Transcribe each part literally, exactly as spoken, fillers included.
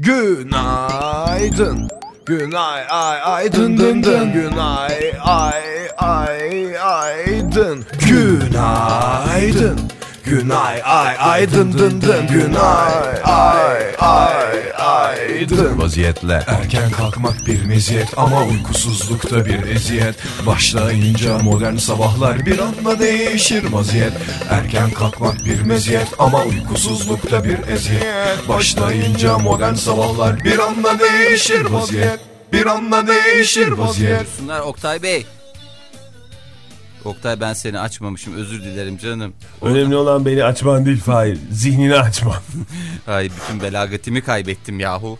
Günaydın. Günay ay ay dın dın dın. Günay ay ay ay dın. Günaydın. Günay ay ay dın dın dın. Günay ay ay ay dın. Vaziyetle erken kalkmak bir meziyet ama uykusuzlukta bir eziyet. Başlayınca modern sabahlar bir anda değişir vaziyet. Erken kalkmak bir meziyet ama uykusuzlukta bir eziyet. Başlayınca modern sabahlar bir anda değişir vaziyet. Bir anda değişir vaziyet. Sunlar Oktay Bey. Oktay ben seni açmamışım, özür dilerim canım. Orada... Önemli olan beni açman değil Fahir, zihnini açman. Ay bütün belagatimi kaybettim yahu.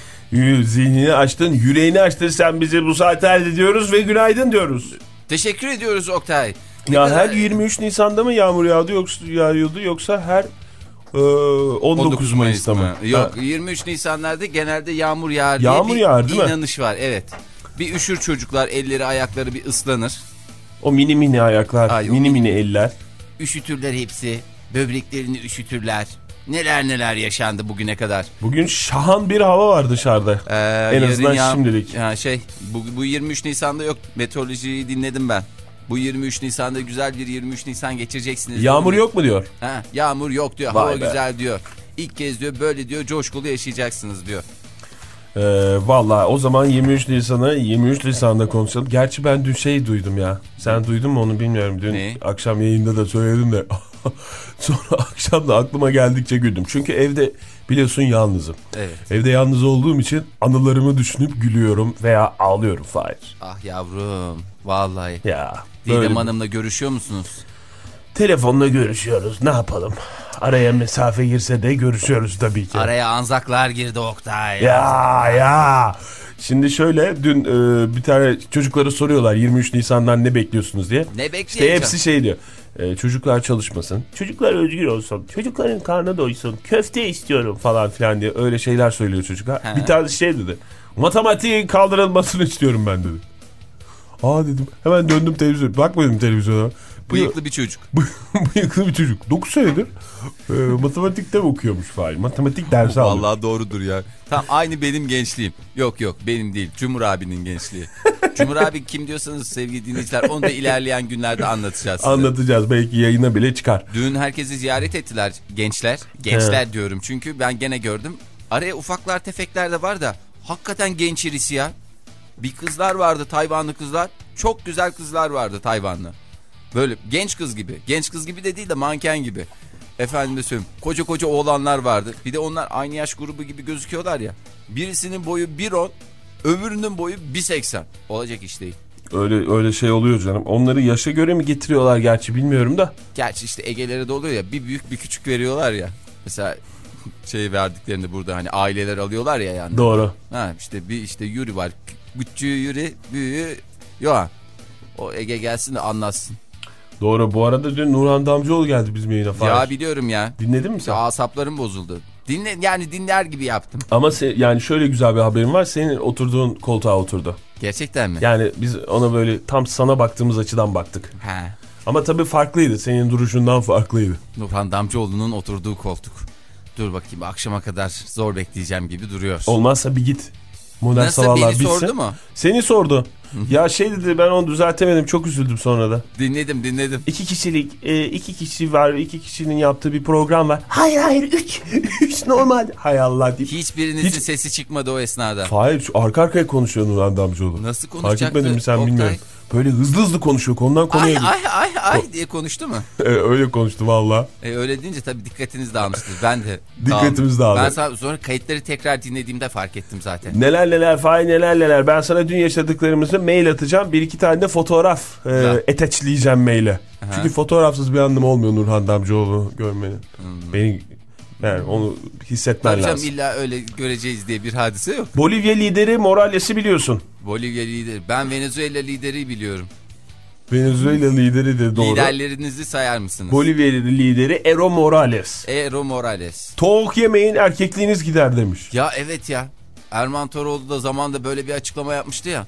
Zihnini açtın, yüreğini açtın, sen bize bu saate diyoruz ve günaydın diyoruz. Teşekkür ediyoruz Oktay. Ne ya kadar... her yirmi üç Nisan'da mı yağmur yağdı yoksa yağıyordu yoksa her e, on dokuz Mayıs'ta mı? Yok, ha. yirmi üç Nisan'larda genelde yağmur yağar yağmur diye bir yağar, değil inanış mi? var. Evet. Bir üşür çocuklar, elleri ayakları bir ıslanır. O mini mini ayaklar, Ay, mini mini eller. Üşütürler hepsi. Böbreklerini üşütürler. Neler neler yaşandı bugüne kadar. Bugün şahan bir hava var dışarıda. Ee, en azından ya, şimdilik. Ya şey, bu, bu yirmi üç Nisan'da yok. Meteorolojiyi dinledim ben. Bu yirmi üç Nisan'da güzel bir yirmi üç Nisan geçireceksiniz. Yağmur yok mu diyor? Ha, yağmur yok diyor. Vay Hava be. güzel diyor. İlk kez diyor böyle diyor coşkulu yaşayacaksınız diyor. Ee, Valla o zaman yirmi üç Nisan'ı yirmi üç Nisan'da konuşalım. Gerçi ben dün şey duydum ya. Sen duydun mu onu bilmiyorum. Dün ne? Akşam yayında da söyledim de. Sonra akşam da aklıma geldikçe güldüm. Çünkü evde biliyorsun yalnızım. Evet. Evde yalnız olduğum için anılarımı düşünüp gülüyorum veya ağlıyorum Fahir. Ah yavrum vallahi. Ya. Didem Hanım'la görüşüyor musunuz? Telefonla görüşüyoruz, ne yapalım. Araya mesafe girse de görüşüyoruz tabii ki. Araya anzaklar girdi Oktay. Ya ya. Şimdi şöyle dün e, bir tane çocuklara soruyorlar yirmi üç Nisan'dan ne bekliyorsunuz diye. Ne bekleyeceğim? İşte hepsi şey diyor. E, çocuklar çalışmasın. Çocuklar özgür olsun. Çocukların karnı doysun. Köfte istiyorum falan filan diye öyle şeyler söylüyor çocuklar. He. Bir tane şey dedi. Matematiğin kaldırılmasını istiyorum ben dedi. Aa dedim. Hemen döndüm televizyona. Bakmadım televizyona. Bıyıklı bir çocuk. Bıyıklı bir çocuk. dokuz senedir e, matematikte mi okuyormuş Fahir? Matematik dersi alıyor. Vallahi doğrudur ya. Tam aynı benim gençliğim. Yok yok benim değil. Cumhur abinin gençliği. Cumhur abi kim diyorsanız sevgili dinleyiciler onu da ilerleyen günlerde anlatacağız size. Anlatacağız. Belki yayına bile çıkar. Dün herkesi ziyaret ettiler gençler. Gençler He. diyorum çünkü ben gene gördüm. Araya ufaklar tefekler de var da hakikaten genç irisi ya. Bir kızlar vardı, Tayvanlı kızlar. Çok güzel kızlar vardı Tayvanlı. Böyle genç kız gibi. Genç kız gibi de değil de manken gibi. Efendime söyleyeyim. Koca koca oğlanlar vardı. Bir de onlar aynı yaş grubu gibi gözüküyorlar ya. Birisinin boyu bir on, öbürünün boyu bir seksen. Olacak iş değil. Öyle öyle şey oluyor canım. Onları yaşa göre mi getiriyorlar gerçi bilmiyorum da. Gerçi işte Ege'lere de oluyor ya. Bir büyük bir küçük veriyorlar ya. Mesela şey verdiklerinde burada hani aileler alıyorlar ya yani. Doğru. Ha işte bir işte Yuri var. Küçüğü Yuri, büyüğü yok. O Ege gelsin de anlatsın. Doğru. Bu arada dün Nurhan Damcıoğlu geldi bizim yayına falan. Ya biliyorum ya. Dinledin mi sen? Asaplarım bozuldu. Dinle, yani dinler gibi yaptım. Ama se, yani şöyle güzel bir haberim var. Senin oturduğun koltuğa oturdu. Gerçekten mi? Yani biz ona böyle tam sana baktığımız açıdan baktık. He. Ama tabii farklıydı. Senin duruşundan farklıydı. Nurhan Damcıoğlu'nun oturduğu koltuk. Dur bakayım akşama kadar zor bekleyeceğim gibi duruyor. Olmazsa bir git. Modern Nasıl sabahlar beni bitsin. sordu mu? Seni sordu. Ya şey dedi ben onu düzeltemedim çok üzüldüm sonra da. Dinledim dinledim. İki kişilik e, iki kişi var iki kişinin yaptığı bir program var. Hayır hayır üç. Üç normal. Hay Allah deyip. Hiçbirinizin Hiç... sesi çıkmadı o esnada. Hayır şu arka arkaya konuşuyor Nurhan Damcıoğlu. Nasıl konuşacaktı? Fark etmedin mi sen Oktay? bilmiyorum. Böyle hızlı hızlı konuşuyor konudan konuya. Ay ay ay ay diye konuştu mu? e, öyle konuştu valla. E, öyle deyince tabii dikkatiniz dağılmıştır. Ben de Dikkatimiz dağıldı. Ben sana, sonra kayıtları tekrar dinlediğimde fark ettim zaten. Neler neler Fahir neler neler. Ben sana dün yaşadıklarımızı mail atacağım. Bir iki tane de fotoğraf e, eteçleyeceğim maile. Aha. Çünkü fotoğrafsız bir anlamı olmuyor Nurhan Damcıoğlu görmenin. Hmm. Beni yani onu hissetmen tabii lazım. Canım, illa öyle göreceğiz diye bir hadise yok. Bolivya lideri Morales'i biliyorsun. Bolivya lideri. Ben Venezuela lideri biliyorum. Venezuela lideri de doğru. Liderlerinizi sayar mısınız? Bolivya lideri Evo Morales. Evo Morales. Tavuk yemeyin erkekliğiniz gider demiş. Ya evet ya. Erman Toroğlu da zamanda böyle bir açıklama yapmıştı ya.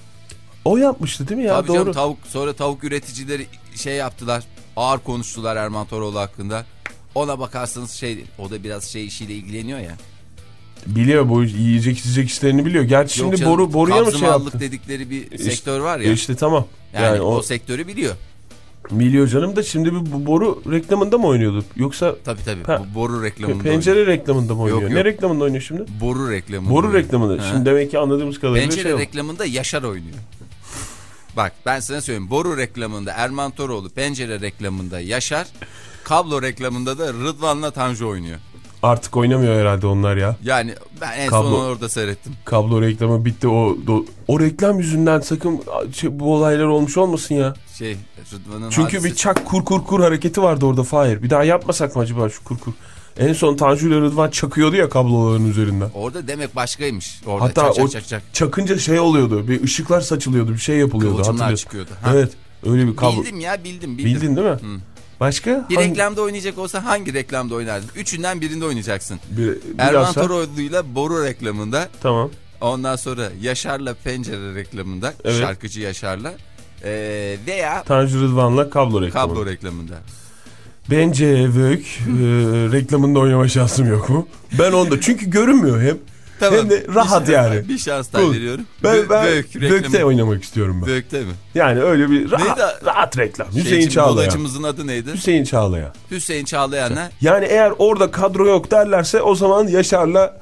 O yapmıştı değil mi ya? Tabii doğru. Canım, tavuk, sonra tavuk üreticileri şey yaptılar. Ağır konuştular Erman Toroğlu hakkında. Ona bakarsanız şey o da biraz şey işiyle ilgileniyor ya. Biliyor, bu yiyecek içecek işlerini biliyor. Gerçi Yok şimdi canım, boru boruya mı şey yaptı? kabzımallık dedikleri bir İşte- sektör var ya. İşte tamam. Yani, Yani o, o sektörü biliyor. biliyor canım da şimdi bir bu boru reklamında mı oynuyordu? Yoksa Tabii tabii. Ha. Bu boru reklamında pencere oynuyor. reklamında mı oynuyor? Yok, Ne yok. reklamında oynuyor şimdi? Boru reklamında. Boru oynuyor. reklamında. Ha. Şimdi demek ki anladığımız kadarıyla Pencere şey o. reklamında Yaşar oynuyor. Bak ben sana söyleyeyim. Boru reklamında Erman Toroğlu, pencere reklamında Yaşar, kablo reklamında da Rıdvan'la Tanju oynuyor. Artık oynamıyor herhalde onlar ya. Yani ben en Kablo- son orada seyrettim. Kablo reklamı bitti. O o, o reklam yüzünden sakın şey, bu olaylar olmuş olmasın ya. Şey Rıdvan'ın Çünkü hadisesi. bir çak kur kur kur hareketi vardı orada Fahir. Bir daha yapmasak mı acaba şu kur kur? En son Tanju ile Rıdvan çakıyordu ya kabloların üzerinden. Orada demek başkaymış. Orada Hatta çak, çak, o çak, çak. çakınca şey oluyordu. Bir ışıklar saçılıyordu. Bir şey yapılıyordu. Kıvılcımlar Hatırlıyorsun. çıkıyordu. Ha. Evet. Öyle bir kablo. Bildim ya bildim bildim. Bildin değil mi? Hı. Başka? Bir Hangi- reklamda oynayacak olsa hangi reklamda oynardın? Üçünden birinde oynayacaksın. Bir, Erman bilhassa- Toroğlu'yla boru reklamında. Tamam. Ondan sonra Yaşar'la pencere reklamında. Evet. Şarkıcı Yaşar'la. Ee, veya Tanju Rıdvan'la kablo reklamı. kablo reklamında. Bence Vök e, reklamında oynama şansım yok mu? Ben onda. Çünkü görünmüyor hem. Tamam. Hem de rahat bir, yani. Bir şans daha Cool. veriyorum. Ben, Vö- ben Vök Vök'te reklamı. oynamak istiyorum ben. Vök'te mi? Yani öyle bir rahat, Neydi? rahat reklam. Şey Hüseyin için, Çağlayan. Modacımızın adı neydi? Hüseyin Çağlayan. Hüseyin Çağlayan'a. Yani eğer orada kadro yok derlerse o zaman Yaşar'la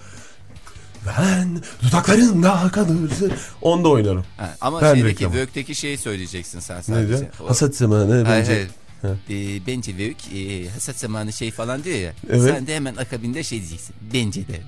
ben dudaklarında kalırsın. Onda oynarım. Ha, ama Ben şeydeki reklamı. Vök'teki şeyi söyleyeceksin sen sadece. Neydi? O- Hasat zamanı Hayır, bence. hayır. Ha. Ee, bence Vök e, hasat zamanı şey falan diyor ya. Evet. Sen de hemen akabinde şey diyeceksin. Bence de.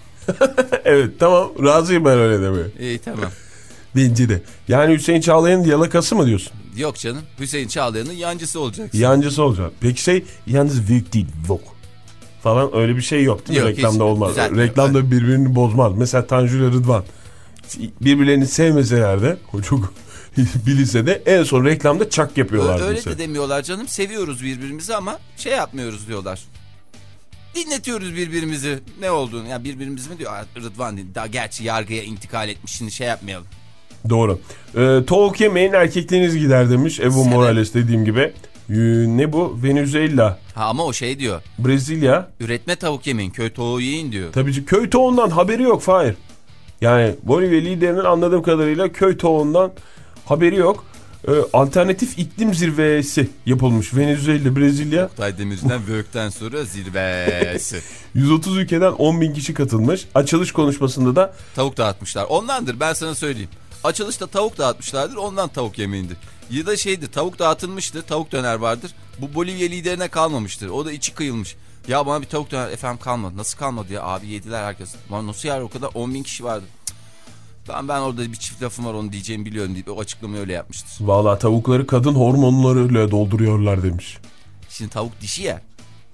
Evet tamam, razıyım ben öyle demeye. İyi tamam. Bence de. Yani Hüseyin Çağlayan'ın yalakası mı diyorsun? Yok canım. Hüseyin Çağlayan'ın yancısı olacaksın. Yancısı olacak. Peki şey yalnız Vök değil Vok falan öyle bir şey yok değil mi? Yok, Reklamda hiç olmaz. düzeltmiyor. Reklamda birbirini bozmaz. Mesela Tanju ile Rıdvan birbirlerini sevmeseler de o çok bilirse de en son reklamda çak yapıyorlar. Ö- öyle mesela. de demiyorlar canım. Seviyoruz birbirimizi ama şey yapmıyoruz diyorlar. Dinletiyoruz birbirimizi. Ne olduğunu. Ya birbirimiz mi diyor? Aa, Rıdvan değil. Daha gerçi yargıya intikal etmiş. Şimdi şey yapmayalım. Doğru. Ee, tavuk yemeyin erkekliğiniz gider demiş Evo Sebep? Morales dediğim gibi. Ee, ne bu? Venezuela, Ha ama o şey diyor. Brezilya. Üretme tavuk yemeyin. Köy tavuğu yiyin diyor. Tabii ki köy tavuğundan haberi yok Fahir. Yani Bolivya liderinin anladığım kadarıyla köy tavuğundan haberi yok. Ee, alternatif iklim zirvesi yapılmış. Venezuela, Brezilya. Oktay Demirci'den Vök'ten sonra zirvesi. yüz otuz ülkeden on bin kişi katılmış. Açılış konuşmasında da Tavuk dağıtmışlar. Ondandır ben sana söyleyeyim. Açılışta tavuk dağıtmışlardır. Ondan tavuk yemeğindir. Ya da şeydir, tavuk dağıtılmıştır. Tavuk döner vardır. Bu Bolivya liderine kalmamıştır. O da içi kıyılmış. Ya bana bir tavuk döner efendim kalmadı. Nasıl kalmadı ya? Abi yediler herkes. Lan nasıl yer o kadar? on bin kişi vardı. Cık. Tamam ben orada bir çift lafım var onu diyeceğimi biliyorum deyip o açıklamayı öyle yapmıştır. vallahi tavukları kadın hormonlarıyla dolduruyorlar demiş. Şimdi tavuk dişi ya.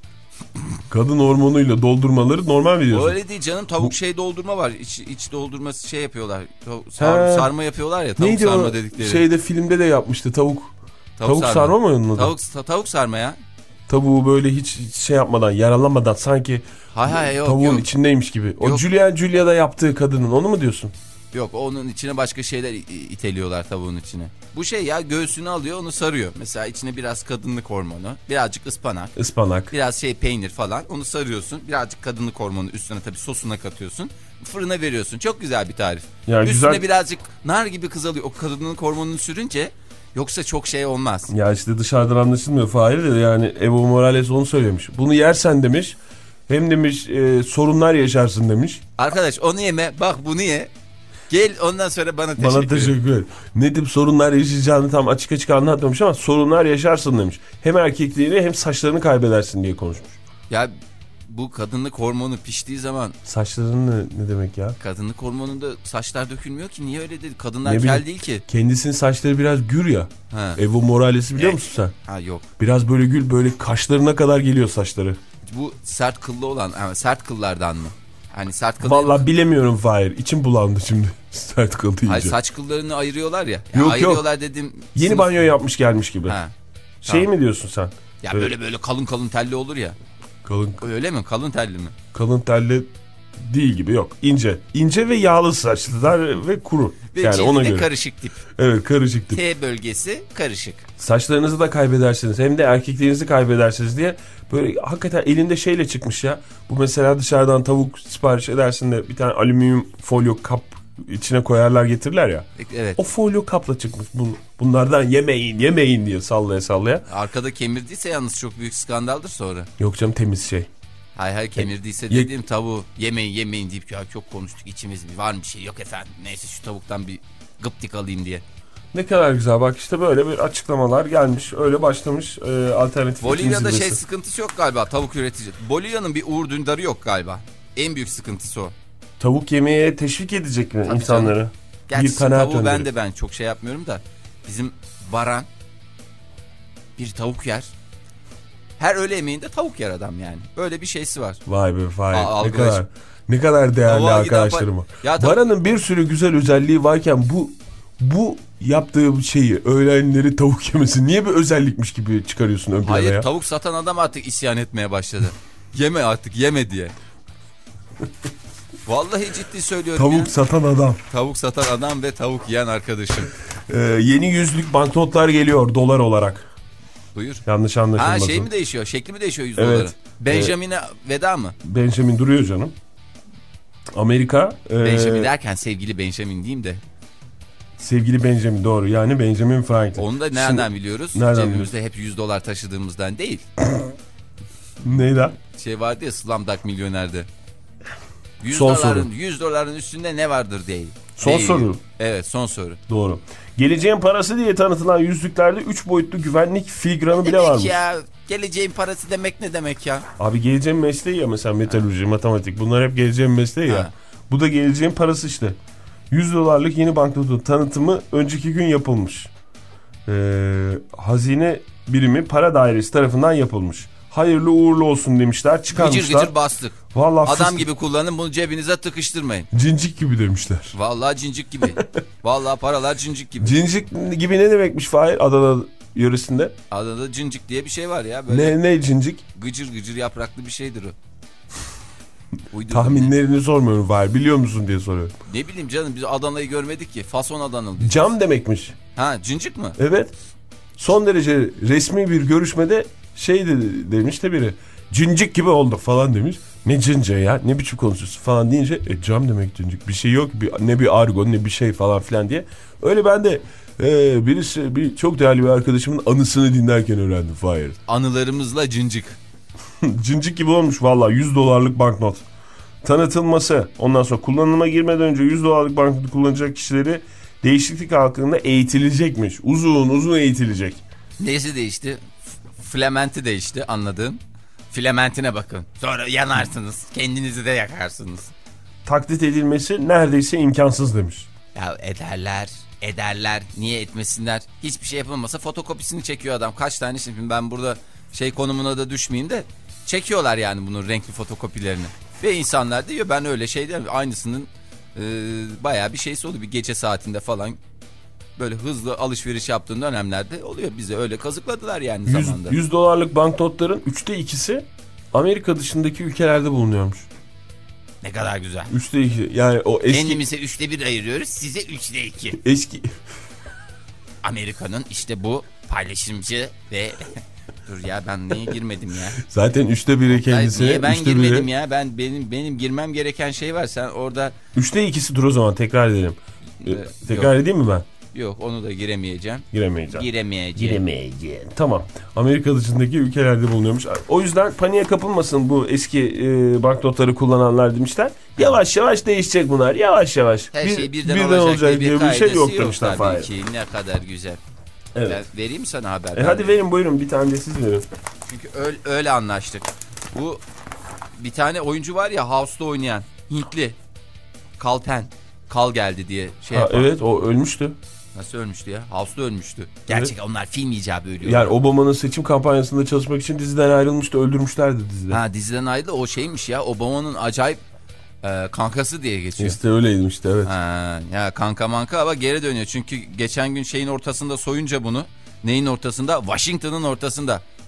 Kadın hormonuyla doldurmaları normal biliyorsun. Öyle değil canım, tavuk şey doldurma var. İç, iç doldurması şey yapıyorlar. Tavuk, sar, sarma yapıyorlar ya, tavuk Neydi sarma o dedikleri. şeyde filmde de yapmıştı tavuk. Tavuk, sarma. sarma mı onun adı? Tavuk, ta, tavuk sarma ya. Tavuğu böyle hiç şey yapmadan, yaralanmadan sanki Hay hay yok tavuğun yok. içindeymiş gibi. O Yok. Julia Julia'da yaptığı kadının, onu mu diyorsun? Yok onun içine başka şeyler iteliyorlar tavuğun içine. Bu şey ya, göğsünü alıyor onu sarıyor. Mesela içine biraz kadınlık hormonu, birazcık ıspanak. Ispanak. Biraz şey peynir falan, onu sarıyorsun. Birazcık kadınlık hormonu üstüne tabii sosuna katıyorsun. Fırına veriyorsun. Çok güzel bir tarif. Yani üstüne güzel... birazcık nar gibi kızalıyor. O kadınlık hormonunu sürünce yoksa çok şey olmaz. Ya işte dışarıdan anlaşılmıyor Fahir de, yani Evo Morales onu söylemiş. Bunu yersen demiş, hem demiş e, sorunlar yaşarsın demiş. Arkadaş onu yeme, bak bunu ye. Gel ondan sonra bana teşekkür, Bana teşekkür ederim. Ne tip sorunlar yaşayacağını tam açık açık anlatmamış ama sorunlar yaşarsın demiş. Hem erkekliğini hem saçlarını kaybedersin diye konuşmuş. Ya bu kadınlık hormonu piştiği zaman... Saçların ne, ne demek ya? Kadınlık hormonunda saçlar dökülmüyor ki. Niye öyle dedi? Kadınlar Ne kel bileyim, değil ki. kendisinin saçları biraz gür ya. Ha. Evo Morales'i biliyor musun sen? Ha yok. Biraz böyle gül, böyle kaşlarına kadar geliyor saçları. Bu sert kıllı olan, yani sert kıllardan mı? Hani sert kıllı... Vallahi bilemiyorum Fahir. İçim bulandı şimdi sert kıl deyince. Hayır, saç kıllarını ayırıyorlar ya. ya Yok, ayırıyorlar yok. dedim. Yeni sınıf... banyo yapmış gelmiş gibi. Ha. Şey Tamam. mi diyorsun sen? Ya böyle, böyle böyle kalın kalın telli olur ya. kalın Öyle mi? Kalın telli mi? kalın telli değil gibi, yok. İnce. İnce ve yağlı saçlılar ve kuru. Ve yani ona göre. karışık tip. Evet, karışık tip. T bölgesi karışık. Saçlarınızı da kaybedersiniz. Hem de erkekliğinizi kaybedersiniz diye böyle hakikaten elinde şeyle çıkmış ya. Bu mesela dışarıdan tavuk sipariş edersin de bir tane alüminyum folyo kap içine koyarlar, getirirler ya. Evet. O folyo kapla çıkmış. Bunlardan yemeyin yemeyin diye sallaya sallaya. Arkada kemirdiyse yalnız çok büyük skandaldır sonra. Yok canım, temiz şey. Hay hay, kemirdiyse Ye- dediğim tavuğu yemeyin yemeyin deyip ya çok konuştuk, içimiz bir var mı bir şey, yok efendim neyse şu tavuktan bir gıptik alayım diye. Ne kadar güzel, bak işte böyle bir açıklamalar gelmiş, öyle başlamış e, alternatif. Bolivya'da şey sıkıntısı yok galiba, tavuk üretici. Bolivya'nın bir Uğur Dündarı yok galiba. En büyük sıkıntısı o. Tavuk yemeye teşvik edecek mi Tabii insanları? canım. Gerçi Bir kanaat tavuğu ben önderi. de ben çok şey yapmıyorum da bizim Baran bir tavuk yer. Her öğle yemeğinde tavuk yer adam yani. Öyle bir şeysi var. Vay be vay. Aa, ne kadar ne kadar değerli Tavuğa arkadaşlarım. Ya tabii- Baran'ın bir sürü güzel özelliği varken bu bu yaptığı şeyi, öğlenleri tavuk yemesi niye bir özellikmiş gibi çıkarıyorsun ön plana Hayır, ya? tavuk satan adam artık isyan etmeye başladı. Yeme artık, yeme diye. Vallahi ciddi söylüyorum Tavuk ya. satan adam. Tavuk satan adam ve tavuk yiyen arkadaşım. Ee, yeni yüzlük banknotlar geliyor dolar olarak. Buyur. Yanlış anlaşılmasın. Ha, şey mi değişiyor? Şekli mi değişiyor yüz Evet. doların? Benjamin'e veda mı? Benjamin duruyor canım. Amerika. E, Benjamin derken sevgili Benjamin diyeyim de. Sevgili Benjamin, doğru. Yani Benjamin Franklin. Onu da nereden Şimdi, biliyoruz? Nereden Cebimizde hep yüz dolar taşıdığımızdan değil. Neyden? Şey vardı ya Slumdog Milyoner'de. yüz Son doların, soru. yüz doların üstünde ne vardır değil. Son değil. soru. Evet, son soru. Doğru. Geleceğin parası diye tanıtılan yüzlüklerde üç boyutlu güvenlik filigranı bile demek varmış. ya? Geleceğin parası demek ne demek ya? Abi geleceğin mesleği ya, mesela metalurji, ha. matematik, bunlar hep geleceğin mesleği ha. ya. Bu da geleceğin parası işte. yüz dolarlık yeni banknotun tanıtımı önceki gün yapılmış. Ee, hazine birimi para dairesi tarafından yapılmış. Hayırlı uğurlu olsun demişler, çıkarmışlar. Gıcır gıcır bastık. Vallahi adam fıs- gibi kullanın, bunu cebinize tıkıştırmayın. Cincik gibi demişler. Vallahi cincik gibi. Vallahi paralar cincik gibi. Cincik gibi ne demekmiş Fahir, Adana yöresinde? Adana'da cincik diye bir şey var ya. Böyle Ne ne cincik? gıcır gıcır yapraklı bir şeydir o. Tahminlerini sormuyorum Fahir, biliyor musun diye soruyorum. Ne bileyim canım, biz Adana'yı görmedik ki. Fason Adanalı. Cam demekmiş. Ha, cincik mi? Evet. Son derece resmi bir görüşmede şey dedi, demiş de biri. Cincik gibi olduk falan demiş. Ne cince ya, ne biçim konuşuyorsun falan deyince e, cam demek cincik. Bir şey yok, bir, ne bir argo ne bir şey falan filan diye. Öyle ben de e, birisi bir çok değerli bir arkadaşımın anısını dinlerken öğrendim Fahir. Anılarımızla cincik. Cincik gibi olmuş vallahi, yüz dolarlık banknot. Tanıtılması, ondan sonra kullanıma girmeden önce yüz dolarlık banknotu kullanacak kişileri değişiklik hakkında eğitilecekmiş. Uzun uzun eğitilecek. Neyse değişti? Filamenti değişti, anladığım. Filamentine bakın. Sonra yanarsınız. Kendinizi de yakarsınız. Taklit edilmesi neredeyse imkansız demiş. Ya ederler, ederler. Niye etmesinler? Hiçbir şey yapılmasa fotokopisini çekiyor adam. Kaç tane şimdi ben burada şey konumuna da düşmeyeyim de çekiyorlar yani bunun renkli fotokopilerini. Ve insanlar diyor ben öyle şey değil mi? Aynısının e, bayağı bir şeysi oldu. Bir gece saatinde falan böyle hızlı alışveriş yaptığın dönemlerde oluyor. Bize öyle kazıkladılar yani zamanda. yüz dolarlık banknotların üçte ikisi Amerika dışındaki ülkelerde bulunuyormuş. Ne kadar güzel. Üçte iki. Yani o eski... Kendimize üçte bir ayırıyoruz. Size üçte iki. Eski... Amerika'nın işte bu paylaşımcı ve... Dur ya, ben niye girmedim ya? Zaten üçte biri kendisine. Niye ben üçte girmedim biri... ya? Ben benim benim girmem gereken şey var. Sen orada... Üçte ikisidir o zaman, tekrar edelim. Ee, tekrar yok. edeyim mi ben? Yok, onu da giremeyeceğim. Giremeyeceğim. Giremeyeceğim. Giremeyeceğim. Tamam. Amerika dışındaki ülkelerde bulunuyormuş. O yüzden paniğe kapılmasın bu eski e, banknotları kullananlar demişler. Yavaş yavaş değişecek bunlar. Yavaş yavaş. Her bir, şey birden, birden olacak, olacak diye bir, diye bir şey yok yok demişler. tabii Fahir. ki. Ne kadar güzel. Evet. Ben vereyim sana haber. E hadi verin, buyurun, bir tane de siz verin. Çünkü öyle, öyle anlaştık. Bu bir tane oyuncu var ya, House'da oynayan Hintli. Kalpen. Kal geldi diye şey ha, yapan. Evet, o ölmüştü. Nasıl ölmüştü ya? House'da ölmüştü. Gerçekten evet. Onlar film icabı ölüyor. Yani Obama'nın seçim kampanyasında çalışmak için diziden ayrılmıştı, öldürmüşlerdi dizide. Ha, diziden ayrıldı, o şeymiş ya, Obama'nın acayip e, kankası diye geçiyor. İşte öyleydi işte, evet. Ha, ya kanka manka ama geri dönüyor. Çünkü geçen gün şeyin ortasında soyunca bunu. Neyin ortasında? Washington'ın ortasında.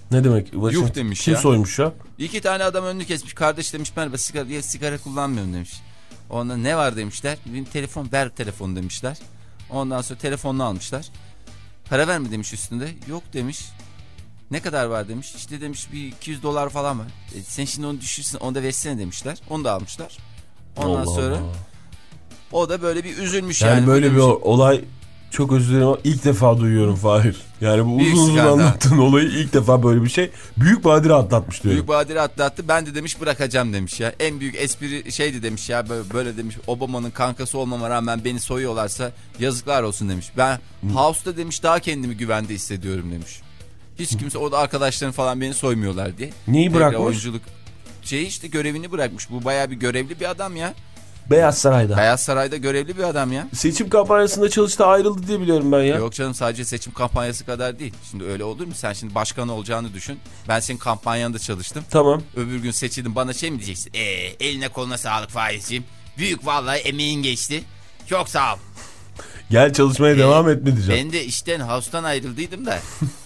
Ne demek? Washington. Yuh demiş Kim ya. soymuş ya? İki tane adam önünü kesmiş. Kardeş demiş merhaba sigara, ya, sigara kullanmıyorum demiş. Ondan ne var demişler. Benim telefon ver telefonu demişler. Ondan sonra telefonunu almışlar. Para ver mi demiş üstünde. Yok demiş. Ne kadar var demiş. İşte demiş bir iki yüz dolar falan var. E, sen şimdi onu düşürsün onu da versene demişler. Onu da almışlar. Ondan Allah sonra Allah. o da böyle bir üzülmüş Yani, yani. böyle bir demiş. olay çok özür dilerim ama ilk defa duyuyorum Fahir. Yani bu Büyük uzun uzun skandal. anlattığın olayı ilk defa böyle bir şey. Büyük badire atlatmış diyorum. Büyük badire atlattı. Ben de demiş bırakacağım demiş ya. En büyük espri şeydi demiş ya. Böyle, böyle demiş Obama'nın kankası olmama rağmen beni soyuyorlarsa yazıklar olsun demiş. Ben hmm. House'da demiş daha kendimi güvende hissediyorum demiş. Hiç kimse o da arkadaşlarım falan beni soymuyorlar diye. Neyi bırakmış? Oyunculuk şey işte görevini bırakmış. Bu bayağı bir görevli bir adam ya. Beyaz Saray'da. Beyaz Saray'da görevli bir adam ya. Seçim kampanyasında çalıştı ayrıldı diye biliyorum ben ya. Yok canım sadece seçim kampanyası kadar değil. Şimdi öyle olur mu? Sen şimdi başkan olacağını düşün. Ben senin kampanyanda çalıştım. Tamam. Öbür gün seçildim bana şey mi diyeceksin? Ee, eline koluna sağlık Faizciğim. Büyük vallahi emeğin geçti. Çok sağ ol. Gel çalışmaya ee, devam etme diyeceğim. Ben de işten House'tan ayrıldıydım da.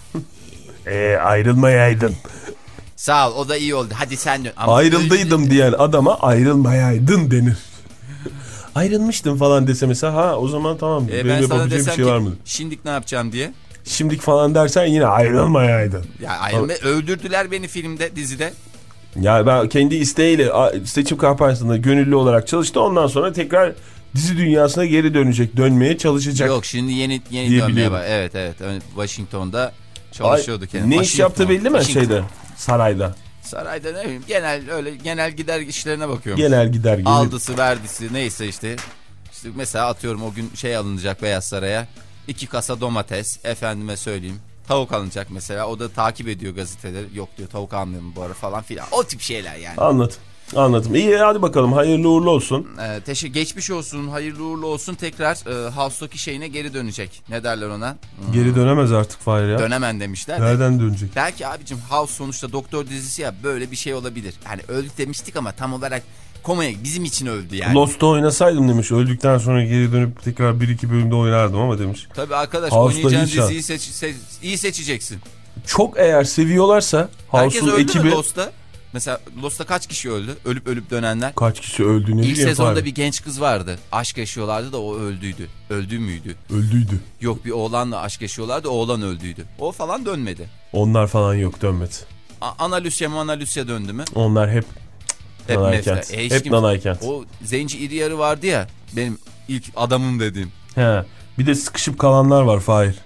Eee ayrılmayaydın. Sağ ol o da iyi oldu. Hadi sen dön. Ama Ayrıldıydım öyle... diyen adama ayrılmayaydın denir. Ayrılmıştım falan dese mesela ha o zaman tamam. Ee, Benim ben sana yapabileceğim desem bir şey ki var mı? şimdilik ne yapacağım diye. Şimdilik falan dersen yine ayrılmayaydın. Ya ayrılma, öldürdüler beni filmde dizide. Ya ben kendi isteğiyle seçim kampanyasında gönüllü olarak çalıştı. Ondan sonra tekrar dizi dünyasına geri dönecek, dönmeye çalışacak. Yok şimdi yeni yeni dönmeye var. Evet evet. Washington'da çalışıyordu kendisi. Ne iş yaptı belli mi şeyde? Sarayda. Sarayda ne bileyim genel öyle genel gider işlerine bakıyorum. Genel gider gelir. Aldısı verdisi neyse işte. İşte mesela atıyorum o gün şey alınacak Beyaz Saray'a. iki kasa domates efendime söyleyeyim. Tavuk alınacak mesela. O da takip ediyor gazeteleri. Yok diyor tavuk almıyorum bu ara falan filan. O tip şeyler yani. Anladım. Anladım. İyi hadi bakalım hayırlı uğurlu olsun. Ee, teşekkür geçmiş olsun. Hayırlı uğurlu olsun. Tekrar e, House'daki şeyine geri dönecek. Ne derler ona? Hmm. Geri dönemez artık Fahir ya. Dönemen demişler. Nereden de. dönecek? Belki abicim House sonuçta doktor dizisi ya böyle bir şey olabilir. Hani öldük demiştik ama tam olarak komaya bizim için öldü yani. Lost'ta oynasaydım demiş. Öldükten sonra geri dönüp tekrar bir iki bölümde oynardım ama demiş. Tabii arkadaş House'da oynayacağın diziyi seç, seç, iyi seçeceksin. Çok eğer seviyorlarsa House'un ekibi... Lost'ta. Mesela Lost'ta kaç kişi öldü? Ölüp ölüp dönenler. Kaç kişi öldü ne İlk bileyim sezonda Fahir. bir genç kız vardı. Aşk yaşıyorlardı da o öldüydü. Öldü müydü? Öldüydü. Yok bir oğlanla aşk yaşıyorlardı oğlan öldüydü. O falan dönmedi. Onlar falan yok dönmedi. A- Ana Lucia mı Ana Lucia döndü mü? Onlar hep Hep Nanaykent. E, hep Nanaykent. O zenci iri yarı vardı ya benim ilk adamım dediğim. He. Bir de sıkışıp kalanlar var Fahir.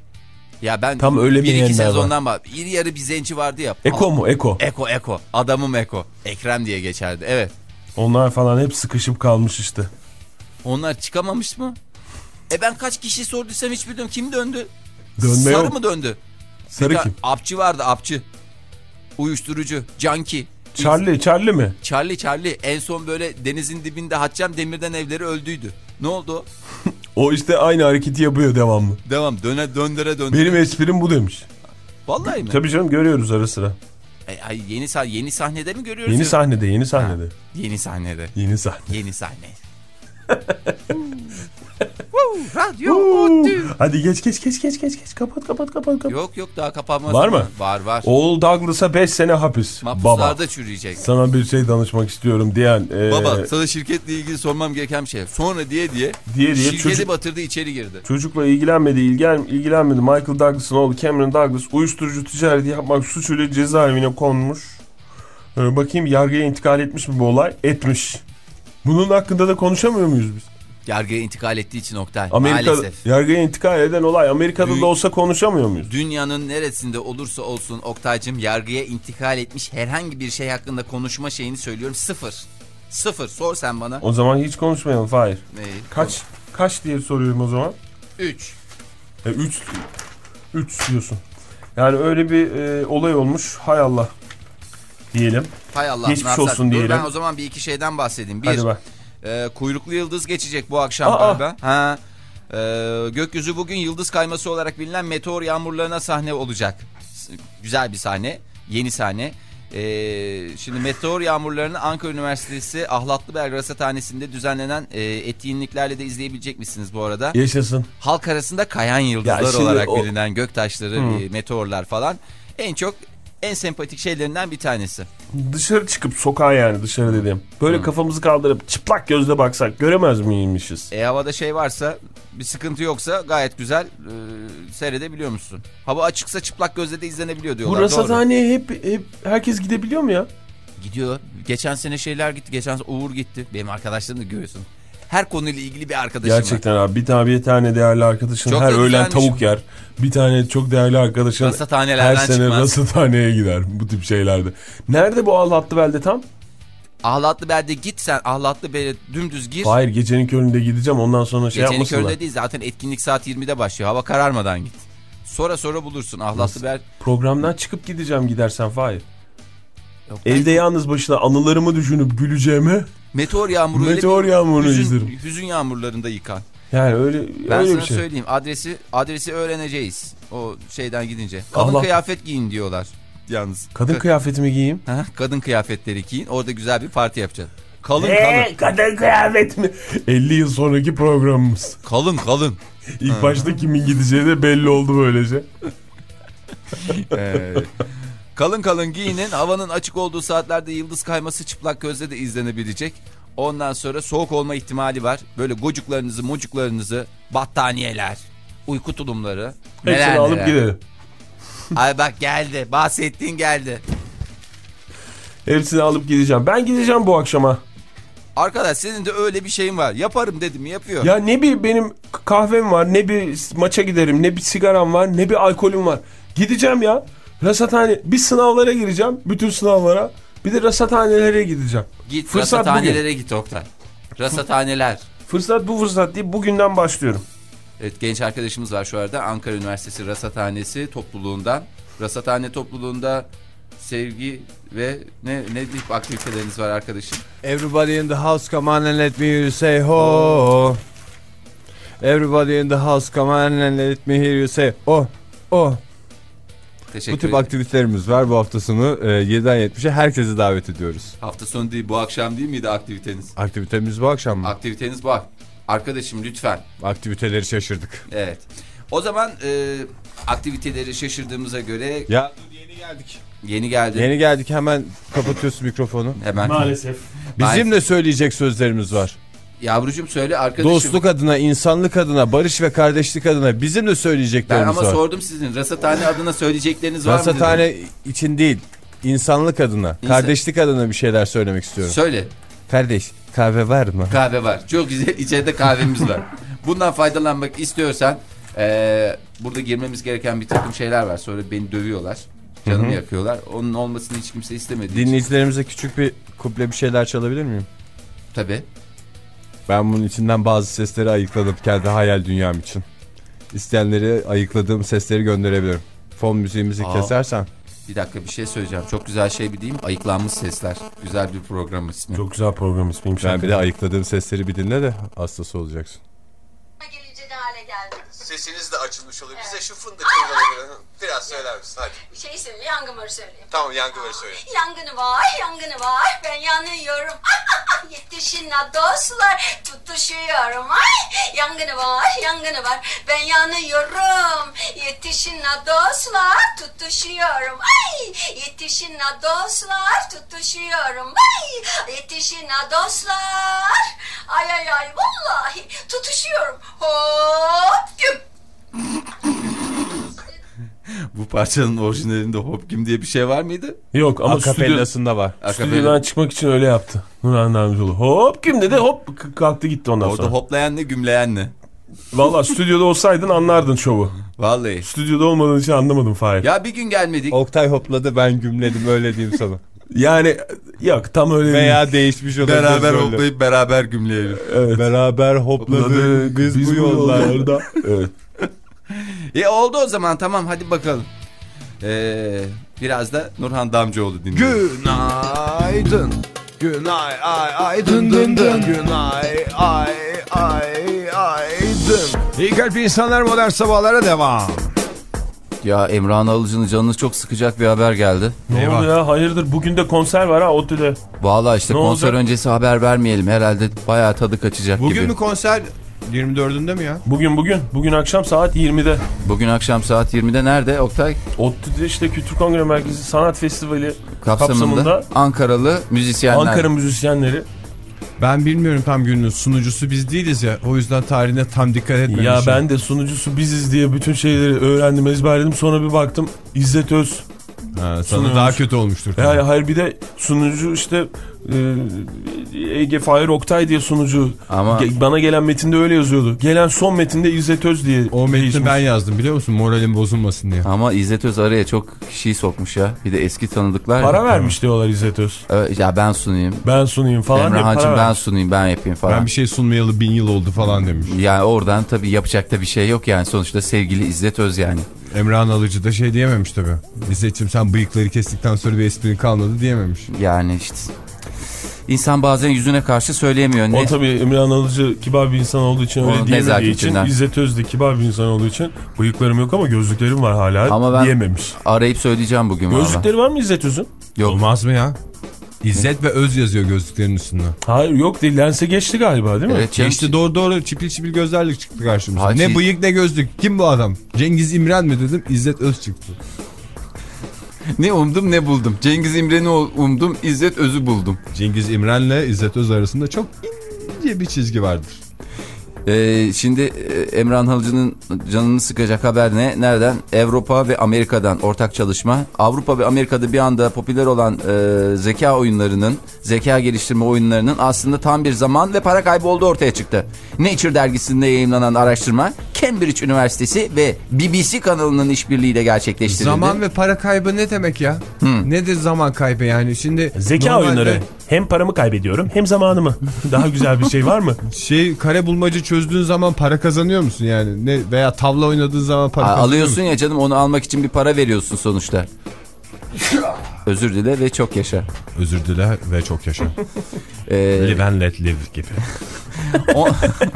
Ya ben tam öyle bir iki sezondan sezondan bak. İri yarı bir zenci vardı ya. Eko mu? Eko. Eko Eko. Adamım Eko. Ekrem diye geçerdi. Evet. Onlar falan hep sıkışıp kalmış işte. Onlar çıkamamış mı? E ben kaç kişi sorduysam hiç bilmiyorum. Kim döndü? Dönme Sarı yok. mı döndü? Sarı bir kim? Apçı vardı apçı. Uyuşturucu. Junkie. Charlie, Charlie mi? Charlie Charlie. En son böyle denizin dibinde Hatçam Demir'den evleri öldüydü. Ne oldu? O işte aynı hareketi yapıyor devamlı. Devam. Döne döndüre döndüre. Benim esprim bu demiş. Vallahi mi? Tabii canım görüyoruz ara sıra. E, ay, yeni, sah yeni sahnede mi görüyoruz? Yeni ya? sahnede, yeni sahnede. Ha, yeni sahnede. Yeni sahne. Yeni sahne. Radyo Ottu. Hadi geç geç geç geç geç geç kapat kapat kapat kapat. Yok yok daha kapanmaz. Var mı? Var var. Oğul Douglas'a beş sene hapis. Mahpuslarda Baba. çürüyecek. Sana bir şey danışmak istiyorum diyen. E... Baba sana şirketle ilgili sormam gereken bir şey. Sonra diye diye, diye, diye şirketi çocuk... batırdı içeri girdi. Çocukla ilgilenmedi, ilgilen, ilgilenmedi. Michael Douglas'ın oğlu Cameron Douglas uyuşturucu ticareti yapmak suçuyla cezaevine konmuş. Ee, bakayım yargıya intikal etmiş mi bu olay? Etmiş. Bunun hakkında da konuşamıyor muyuz biz? Yargıya intikal ettiği için Oktay. Amerika, maalesef. yargıya intikal eden olay Amerika'da Dü- da olsa konuşamıyor muyuz? Dünyanın neresinde olursa olsun Oktay'cığım yargıya intikal etmiş herhangi bir şey hakkında konuşma şeyini söylüyorum. Sıfır. Sıfır. Sor sen bana. O zaman hiç konuşmayalım Fahir. Neyi? Kaç kaç diye soruyorum o zaman? Üç. E, üç. Üç diyorsun. Yani öyle bir e, olay olmuş. Hay Allah. Diyelim. Hay Allah. Geçmiş olsun Dur, diyelim. ben o zaman bir iki şeyden bahsedeyim. Bir. Hadi bak. E, kuyruklu yıldız geçecek bu akşam Aa, galiba. Ha. E, gökyüzü bugün yıldız kayması olarak bilinen meteor yağmurlarına sahne olacak. Güzel bir sahne. Yeni sahne. E, şimdi meteor yağmurlarını Ankara Üniversitesi Ahlatlıberg Rasathanesi'nde düzenlenen e, etkinliklerle de izleyebilecek misiniz bu arada? Yaşasın. Halk arasında kayan yıldızlar Ya olarak o... bilinen göktaşları, hmm. e, meteorlar falan. En çok en sempatik şeylerinden bir tanesi. Dışarı çıkıp sokağa, yani dışarı dediğim. Böyle hmm. kafamızı kaldırıp çıplak gözle baksak göremez miymişiz? E havada şey varsa, bir sıkıntı yoksa gayet güzel e, seyredebiliyor musun? Hava açıksa çıplak gözle de izlenebiliyor diyorlar. Bu rasathaneye hep, hep herkes gidebiliyor mu ya? Gidiyor. Geçen sene şeyler gitti. Geçen sene Uğur gitti. Benim arkadaşlarım da görüyorsun. Her konuyla ilgili bir arkadaşım Gerçekten var. abi, bir tane bir tane değerli arkadaşın çok her öğlen tavuk yer. Bir tane çok değerli arkadaşın her sene çıkmaz. Rasathaneye gider bu tip şeylerde. Nerede bu Ahlatlıbel'de tam? Ahlatlıbel'de git sen. Ahlatlıbel'e dümdüz gir. Hayır, gecenin köründe gideceğim, ondan sonra şey gecenin yapmasınlar. Gecenin köründe değil, zaten etkinlik saat yirmide başlıyor. Hava kararmadan git. Sonra sonra bulursun Ahlatlıbel. Programdan çıkıp gideceğim gidersen Fahir. Yok, evde ben... yalnız başına anılarımı düşünüp güleceğime meteor yağmuru meteor yağmurunu hüzün, izlerim. Hüzün yağmurlarında yıkan. Yani öyle ben öyle sana bir şey. söyleyeyim, adresi adresi öğreneceğiz o şeyden gidince. Kadın Allah. Kıyafet giyin diyorlar yalnız. Kadın Ka- kıyafetimi giyeyim. Ha, kadın kıyafetleri giyin, orada güzel bir parti yapacağız. Kalın ee, kalın. Kadın kıyafet mi? elli yıl sonraki programımız. Kalın kalın. İlk başta kimin gideceği de belli oldu böylece. Evet. Kalın kalın giyinin, havanın açık olduğu saatlerde yıldız kayması çıplak gözle de izlenebilecek. Ondan sonra soğuk olma ihtimali var. Böyle gocuklarınızı, mocuklarınızı, battaniyeler, uyku tulumları. Hepsini neler, alıp neler. Gidelim. Ay bak geldi, bahsettiğin geldi. Hepsini alıp gideceğim. Ben gideceğim bu akşama. Arkadaş senin de öyle bir şeyin var. Yaparım dedim, yapıyor. Ya ne bir benim kahvem var, ne bir maça giderim, ne bir sigaram var, ne bir alkolüm var. Gideceğim ya. Rasathane, bir sınavlara gireceğim, bütün sınavlara. Bir de rasathanelere gideceğim. Git fırsat rasathanelere bugün. Git Oktay. Rasathaneler. Fırsat bu fırsat değil, bugünden başlıyorum. Evet, genç arkadaşımız var şu arada. Ankara Üniversitesi Rasathanesi topluluğundan. Rasathane topluluğunda sevgi ve ne ne tip aktiviteleriniz var arkadaşım? Everybody in the house, come on and let me hear you say ho. Everybody in the house, come on and let me hear you say oh oh. Bu tip ederim. Aktivitelerimiz var bu hafta sonu e, yediden yetmişe herkesi davet ediyoruz. Hafta sonu değil, bu akşam değil miydi aktiviteniz? Aktivitemiz bu akşam mı? Aktiviteniz bu. Arkadaşım lütfen. Aktiviteleri şaşırdık. Evet. O zaman e, aktiviteleri şaşırdığımıza göre. Ya yeni geldik. Yeni geldi. Yeni geldik, hemen kapatıyorsun mikrofonu. Hemen. Maalesef. Bizim de söyleyecek sözlerimiz var. Yavrucuğum söyle arkadaşım. Dostluk adına, insanlık adına, barış ve kardeşlik adına bizim de söyleyeceklerimiz var. Ben ama var. Sordum sizin. Rasathane adına söyleyecekleriniz var mı? Rasathane için değil, insanlık adına, İnsan... kardeşlik adına bir şeyler söylemek istiyorum. Söyle. Kardeş, kahve var mı? Kahve var. Çok güzel, içeride kahvemiz var. Bundan faydalanmak istiyorsan e, burada girmemiz gereken bir takım şeyler var. Sonra beni dövüyorlar. Canımı Hı-hı. yakıyorlar. Onun olmasını hiç kimse istemedi. Dinleyicilerimize küçük bir kuple bir şeyler çalabilir miyim? Tabii. Ben bunun içinden bazı sesleri ayıkladım kendi hayal dünyam için. İsteyenleri ayıkladığım sesleri gönderebilirim. Fon müziğimizi Aa, kesersen. Bir dakika, bir şey söyleyeceğim. Çok güzel şey bir diyeyim. Ayıklanmış sesler. Güzel bir program ismi. Çok güzel program ismiymiş. Ben bir de ayıkladığım sesleri bir dinle de hastası olacaksın. Gelince ne hale geldi? Sesiniz de açılmış oluyor. Evet. Bize şu fındık çorbaları biraz söyler misin? Hadi. Bir şey söyle, yangın var söyleyeyim. Tamam, yangın var söyle. Yangını var, yangını var. Ben yanıyorum. Yetişin ha dostlar, tutuşuyorum. Ay, yangını var, yangını var. Ben yanıyorum. Yetişin ha dostlar, tutuşuyorum. Ay, yetişin ha dostlar, tutuşuyorum. Ay, yetişin ha dostlar. Ay ay ay, vallahi tutuşuyorum. Hop güm. Bu parçanın orijinalinde hop kim diye bir şey var mıydı? Yok ama akapellasında stüdyo, var. Stüdyodan çıkmak için öyle yaptı. Nurhan Damcıoğlu. Hop kim dedi, hop kalktı gitti ondan Orada sonra. Orada hoplayan ne, gümleyen ne? Valla stüdyoda olsaydın anlardın şovu. Vallahi. Stüdyoda olmadığın için anlamadım Fahir. Ya bir gün gelmedik. Oktay hopladı, ben gümledim, öyle diyeyim sana. Yani yok tam öyle veya değil. Değişmiş olabilir. Beraber öyle. hoplayıp beraber gümleyelim. Evet. Beraber hopladık biz, biz bu yollarda. Evet. E oldu o zaman, tamam hadi bakalım. Ee, biraz da Nurhan Damcıoğlu dinleyelim. Günaydın. Günay ay ay dın dın dın. Günay ay ay ay dın. İyi kalp insanlar, modern sabahlara devam. Ya Emrah'ın Alıcı'nın canını çok sıkacak bir haber geldi. Ne, ne oldu ya? Hayırdır, bugün de konser var ha ODTÜ'de. Valla işte ne konser olacak? Öncesi haber vermeyelim, herhalde bayağı tadı kaçacak bugün gibi. Bugün mü konser? yirmi dördünde mi ya? Bugün bugün. Bugün akşam saat yirmide. Bugün akşam saat yirmide nerede Oktay? ODTÜ'de işte Kültür Kongre Merkezi Sanat Festivali Kapsamında, kapsamında Ankaralı müzisyenler. Ankara müzisyenleri. Ben bilmiyorum tam günün sunucusu biz değiliz ya. O yüzden tarihine tam dikkat etmemişim. Ya ben de sunucusu biziz diye bütün şeyleri öğrendim, ezberledim. Sonra bir baktım İzzet Öz. Ha, sana sunuyormuş. daha kötü olmuştur. Yani hayır, bir de sunucu işte e, Ege Fahir Oktay diye sunucu. Ama Ge bana gelen metinde öyle yazıyordu. Gelen son metinde İzzet Öz diye. O metni değişmiş. ben yazdım biliyor musun? Moralim bozulmasın diye. ama İzzet Öz araya çok kişiyi sokmuş ya. Bir de eski tanıdıklar. Para ya. vermiş diyorlar İzzet Öz. Evet, ya ben sunayım. Ben sunayım falan diye Emrah'cığım para ben vermiş. sunayım, ben yapayım falan. Ben bir şey sunmayalı bin yıl oldu falan demiş. Yani oradan tabii yapacak da bir şey yok yani. Sonuçta sevgili İzzet Öz yani. Emrah'ın alıcı da şey diyememiş tabii. İzzet'ciğim sen bıyıkları kestikten sonra bir esprin kalmadı diyememiş. Yani işte insan bazen yüzüne karşı söyleyemiyor. Ne? O tabii Emirhan Alıcı kibar bir insan olduğu için, Onun öyle diyemediği için, nezaketinden. İzzet Öz de kibar bir insan olduğu için bıyıklarım yok ama gözlüklerim var hala Ama ben- diyememiş. Arayıp söyleyeceğim bugün valla. Gözlükleri var mı İzzet Öz'ün? Yok. Olmaz mı ya? İzzet ve Öz yazıyor gözlüklerin üstünde. Hayır, yok değil, lense geçti galiba değil mi? Evet canım. İşte doğru doğru çipil çipil gözlerle çıktı karşımıza. Hayır, ne şey- bıyık ne gözlük. Kim bu adam? Cengiz İmren mi dedim? İzzet Öz çıktı. Ne umdum ne buldum. Cengiz İmren'i umdum, İzzet Öz'ü buldum. Cengiz İmren'le İzzet Öz arasında çok ince bir çizgi vardır. Ee, şimdi e, Emrah Halıcı'nın canını sıkacak haber ne? Nereden? Avrupa ve Amerika'dan ortak çalışma. Avrupa ve Amerika'da bir anda popüler olan e, zeka oyunlarının, zeka geliştirme oyunlarının aslında tam bir zaman ve para kaybı olduğu ortaya çıktı. Nature dergisinde yayınlanan araştırma Cambridge Üniversitesi ve B B C kanalının işbirliğiyle gerçekleştirildi. Zaman ve para kaybı ne demek ya? Hmm. Nedir zaman kaybı yani? Şimdi Zeka normalde oyunları. Hem paramı kaybediyorum hem zamanımı. Daha güzel bir şey var mı? Şey kare bulmaca çözdüğün zaman para kazanıyor musun yani? Ne veya tavla oynadığın zaman para Aa, kazanıyor alıyorsun musun? ya canım, onu almak için bir para veriyorsun sonuçta. Özür dile ve çok yaşa. Özür dile ve çok yaşa. Ee, Live and let live gibi. on-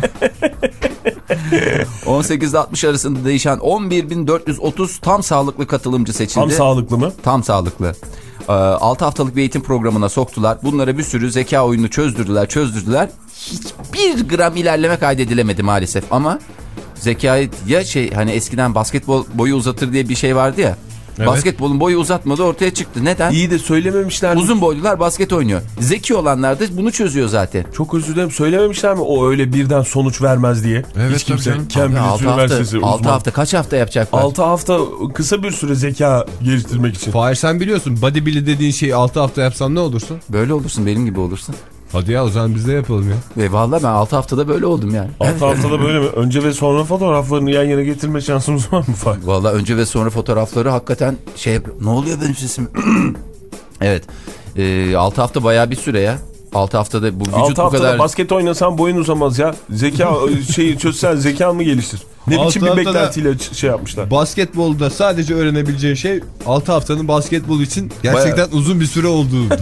on sekizde altmış arasında değişen on bir bin dört yüz otuz tam sağlıklı katılımcı seçildi. Tam sağlıklı mı? Tam sağlıklı. Ee, altı haftalık bir eğitim programına soktular. Bunlara bir sürü zeka oyununu çözdürdüler, çözdürdüler. Hiçbir gram ilerleme kaydedilemedi maalesef. Ama zekayı ya şey, hani eskiden basketbol boyu uzatır diye bir şey vardı ya. Evet. Basketbolun boyu uzatmadı, ortaya çıktı. Neden? İyi de söylememişler mi? Uzun boylular basket oynuyor. Zeki olanlar da bunu çözüyor zaten. Çok özür dilerim, söylememişler mi o öyle birden sonuç vermez diye? Evet, Hiç kimse. tabii canım. Cambridge altı Üniversitesi hafta, altı uzman. hafta kaç hafta yapacaklar? altı hafta kısa bir süre zeka geliştirmek için. Fahir sen biliyorsun bodybuilding dediğin şeyi altı hafta yapsan ne olursun? Böyle olursun, benim gibi olursun. Hadi ya o zaman biz de yapalım ya. Ve vallahi ben altı haftada böyle oldum yani. altı haftada böyle mi? Önce ve sonra fotoğraflarını yan yana getirme şansımız var mı Fahir? Vallahi önce ve sonra fotoğrafları hakikaten şey, ne oluyor benim sesim? Evet. Ee, altı hafta bayağı bir süre ya. altı haftada bu vücut altı bu haftada kadar... basket oynasan boyun uzamaz ya. Zeka şeyi çözsen zekan mı geliştir? Ne altı biçim bir haftada- beklentiyle ç- şey yapmışlar. Basketbolda sadece öğrenebileceğin şey altı haftanın basketbol için gerçekten uzun bir süre olduğudur.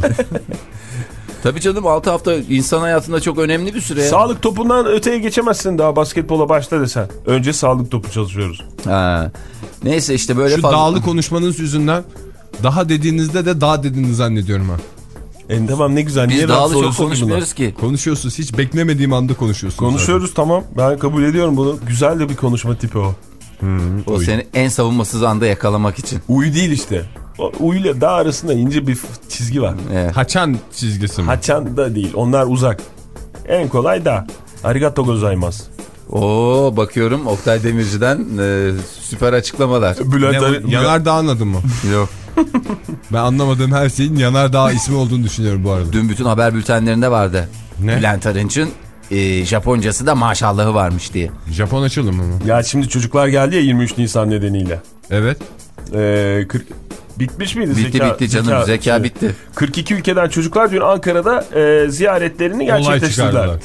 Tabii canım, altı hafta insan hayatında çok önemli bir süre ya. Sağlık topundan öteye geçemezsin daha basketbola başla desen. Önce sağlık topu çalışıyoruz. Ha. Neyse işte böyle Şu fazla... dağlı konuşmanız yüzünden daha dediğinizde de dağ dediğini zannediyorum ha. E tamam, ne güzel. Biz Niye dağlı rahatsız çok oluyorsun ki konuşmuyoruz ki. Konuşuyorsunuz, hiç beklemediğim anda konuşuyorsunuz. Konuşuyoruz, tamam. Ben kabul ediyorum bunu. Güzel de bir konuşma tipi o. Hmm, O seni en savunmasız anda yakalamak için. Uyu değil işte. O uyuyla dağ arasında ince bir çizgi var. Evet. Haçan çizgisi mi? Haçan da değil. Onlar uzak. En kolay da. Arigato gozaimasu. Oo, bakıyorum Oktay Demirci'den e, süper açıklamalar. Bülent Ne, Arı- o, yanardağ anladın mı? Yok. Ben anlamadığım her şeyin yanardağ ismi olduğunu düşünüyorum bu arada. Dün bütün haber bültenlerinde vardı. Ne? Bülent Arınç'ın e, Japoncası da maşallahı varmış diye. Japon açılımı mı? Ya şimdi çocuklar geldi ya yirmi üç Nisan nedeniyle. Evet. Ee, kırk bitmiş miydi Bitti zeka? bitti canım, zeka, şey. bitti. kırk iki ülkeden çocuklar dün Ankara'da e, ziyaretlerini Olay gerçekleştirdiler. çıkardılar.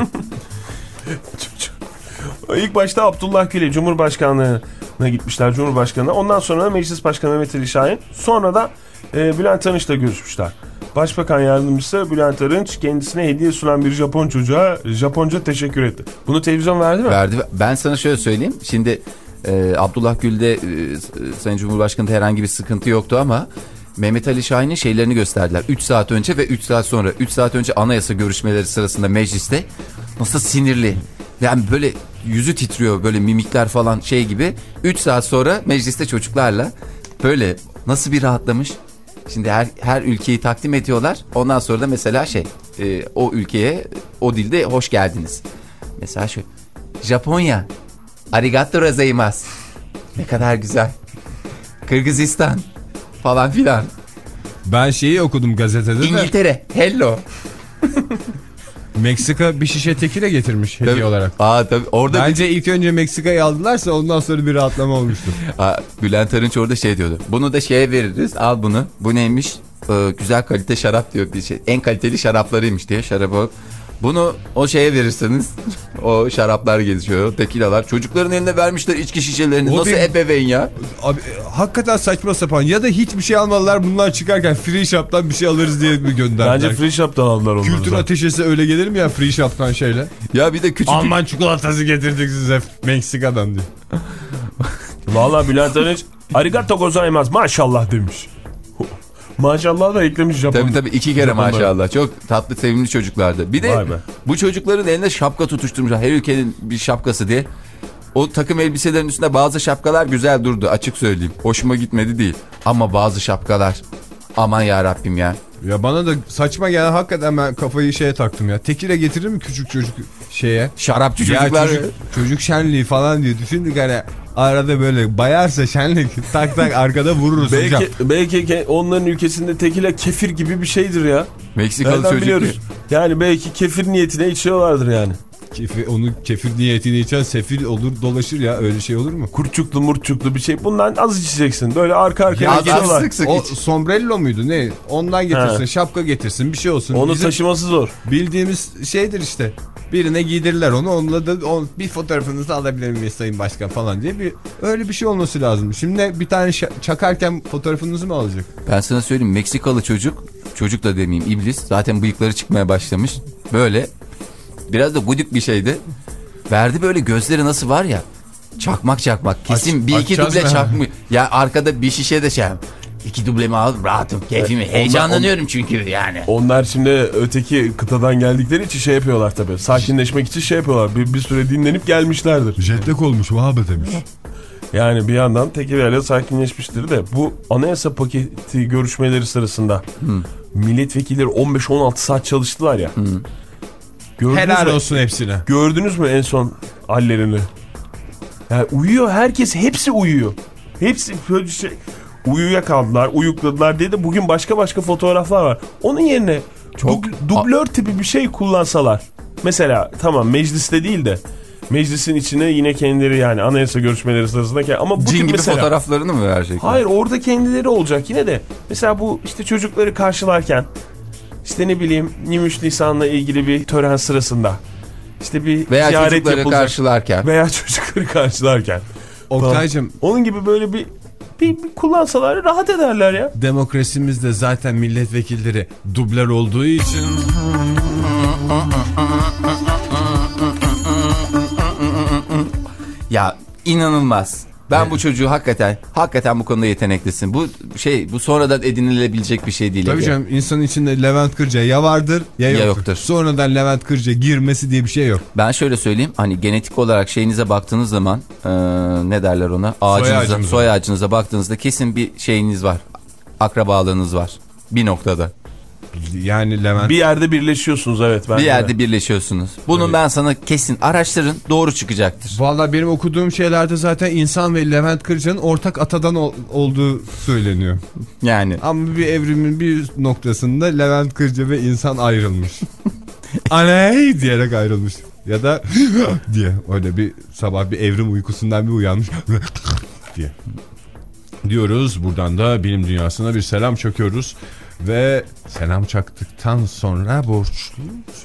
İlk başta Abdullah Gül Cumhurbaşkanlığına gitmişler, Cumhurbaşkanı'na. Ondan sonra da Meclis Başkanı Mehmet Ali Şahin. Sonra da e, Bülent Arınç'la görüşmüşler. Başbakan yardımcısı Bülent Arınç kendisine hediye sunan bir Japon çocuğa Japonca teşekkür etti. Bunu televizyon verdi mi? Verdi. Ben sana şöyle söyleyeyim. Şimdi e, Abdullah Gül'de e, Sayın Cumhurbaşkanı'nda herhangi bir sıkıntı yoktu ama Mehmet Ali Şahin'in şeylerini gösterdiler. üç saat önce ve üç saat sonra. üç saat önce anayasa görüşmeleri sırasında mecliste nasıl sinirli, Yani böyle yüzü titriyor, böyle mimikler falan şey gibi. üç saat sonra mecliste çocuklarla böyle nasıl bir rahatlamış. Şimdi her her ülkeyi takdim ediyorlar. Ondan sonra da mesela şey e, o ülkeye o dilde hoş geldiniz. Mesela şu Japonya arigato gozaimasu. Ne kadar güzel. Kırgızistan falan filan. Ben şeyi okudum gazetede de. İngiltere hello. Meksika bir şişe tekile getirmiş hediye Tabii. Olarak. Aa tabii orada Bence bir... ilk önce Meksika'yı aldılarsa ondan sonra bir rahatlama olmuştur. Aa, Bülent Arınç orada şey diyordu. Bunu da şeye veririz. Al bunu. Bu neymiş? Ee, güzel kalite şarap diyor bir şey. En kaliteli şaraplarıymış diye şarabı. Bunu o şeye verirseniz o şaraplar geçiyor, tekilalar. Çocukların eline vermişler içki şişelerini. O nasıl bir... ebeveyn ya? Abi hakikaten saçma sapan. Ya da hiçbir şey almadılar, bunlar çıkarken free shop'tan bir şey alırız diye mi gönderdiler? Bence free shop'tan aldılar onları. Kültür zaten. ateşesi öyle gelir mi ya free shop'tan şeyle? Ya bir de küçük... Alman çikolatası getirdik size Meksika'dan diye. Valla Bülent Arınç arigato gozaimasu maşallah demiş. Maşallah da eklemiş Japon. Tabii tabii iki kere Japonlar. Maşallah. Çok tatlı sevimli çocuklardı. Bir de bu çocukların elinde şapka tutuşturmuşlar. Her ülkenin bir şapkası diye. O takım elbiselerin üstünde bazı şapkalar güzel durdu, açık söyleyeyim. Hoşuma gitmedi değil. Ama bazı şapkalar aman ya Rabbim ya. Ya bana da saçma gelen, hakikaten ben kafayı şeye taktım ya. Tekile getirir mi küçük çocuk şeye? Şarapçı ya çocuklar. Çocuk, çocuk şenliği falan diye düşündük hani arada böyle bayarsa şenlik tak tak arkada vururuz belki, hocam. Belki onların ülkesinde tekile kefir gibi bir şeydir ya. Meksikalı nereden çocuk. Biliyoruz. Yani belki kefir niyetine içiyorlardır yani. Kefir, onu kefir niyetini içen sefil olur dolaşır ya, öyle şey olur mu? Kurçuklu murçuklu bir şey. Bundan az içeceksin. Böyle arka arkaya içiyorlar. Sık sık o iç. sombrello muydu ne? Ondan getirsin, he. Şapka getirsin, bir şey olsun. Onu bizim taşıması zor. Bildiğimiz şeydir işte. Birine giydirirler onu, onunla da on, bir fotoğrafınızı alabilir miyiz Sayın Başkan falan diye bir öyle bir şey olması lazım. Şimdi bir tane çakarken fotoğrafınızı mı alacak? Ben sana söyleyeyim, Meksikalı çocuk, çocuk da demeyeyim iblis, zaten bıyıkları çıkmaya başlamış. Böyle biraz da gudik bir şeydi. Verdi böyle, gözleri nasıl var ya, çakmak çakmak. Kesin Aç, bir iki duble çakmıyor. Ya arkada bir şişe de şey. İki dublemi alıp rahatım, keyfimi. Evet, heyecanlanıyorum on, çünkü yani. Onlar şimdi öteki kıtadan geldikleri için şey yapıyorlar tabii. Sakinleşmek için şey yapıyorlar. Bir, bir süre dinlenip gelmişlerdir. Jetlag olmuş Vahabe demiş. Yani bir yandan tekilerle sakinleşmiştir de. Bu anayasa paketi görüşmeleri sırasında hmm. milletvekilleri on beş on altı saat çalıştılar ya. Hmm. Helal mü? olsun hepsine. Gördünüz mü en son hallerini? Yani uyuyor herkes, hepsi uyuyor. Hepsi böyle şey... Uyuya kaldılar, uyukladılar diye de bugün başka başka fotoğraflar var. Onun yerine çok dublör tipi bir şey kullansalar. Mesela tamam mecliste değil de meclisin içine yine kendileri, yani anayasa görüşmeleri sırasında ama bu cin tip gibi mesela, fotoğraflarını mı verecek? Hayır, orada kendileri olacak yine de. Mesela bu işte çocukları karşılarken, işte ne bileyim yirmi üç Nisan'la ilgili bir tören sırasında, işte bir veya ziyaret çocukları yapılacak, karşılarken veya çocukları karşılarken. Oktay'cığım, onun gibi böyle bir Bir, bir kullansalar rahat ederler ya. Demokrasimizde zaten milletvekilleri dublör olduğu için ya inanılmaz. Ben evet. bu çocuğu hakikaten hakikaten bu konuda yeteneklisin. Bu şey, bu sonradan edinilebilecek bir şey değil. Tabii canım, insanın içinde Levent Kırca ya vardır ya, ya yoktur. yoktur. Sonradan Levent Kırca girmesi diye bir şey yok. Ben şöyle söyleyeyim, hani genetik olarak şeyinize baktığınız zaman ee, ne derler ona? Ağacınıza, soy, soy ağacınıza baktığınızda kesin bir şeyiniz var. Akrabalığınız var bir noktada. Yani Levent... Bir yerde birleşiyorsunuz, evet. Bir yerde de. birleşiyorsunuz. Bunu evet. ben sana kesin araştırın, doğru çıkacaktır. Vallahi benim okuduğum şeylerde zaten insan ve Levent Kırca'nın ortak atadan ol, olduğu söyleniyor. Yani. Ama bir evrimin bir noktasında Levent Kırca ve insan ayrılmış. Aney diyerek ayrılmış. Ya da diye öyle bir sabah bir evrim uykusundan bir uyanmış diye. Diyoruz, buradan da bilim dünyasına bir selam çakıyoruz. Ve selam çaktıktan sonra borçlu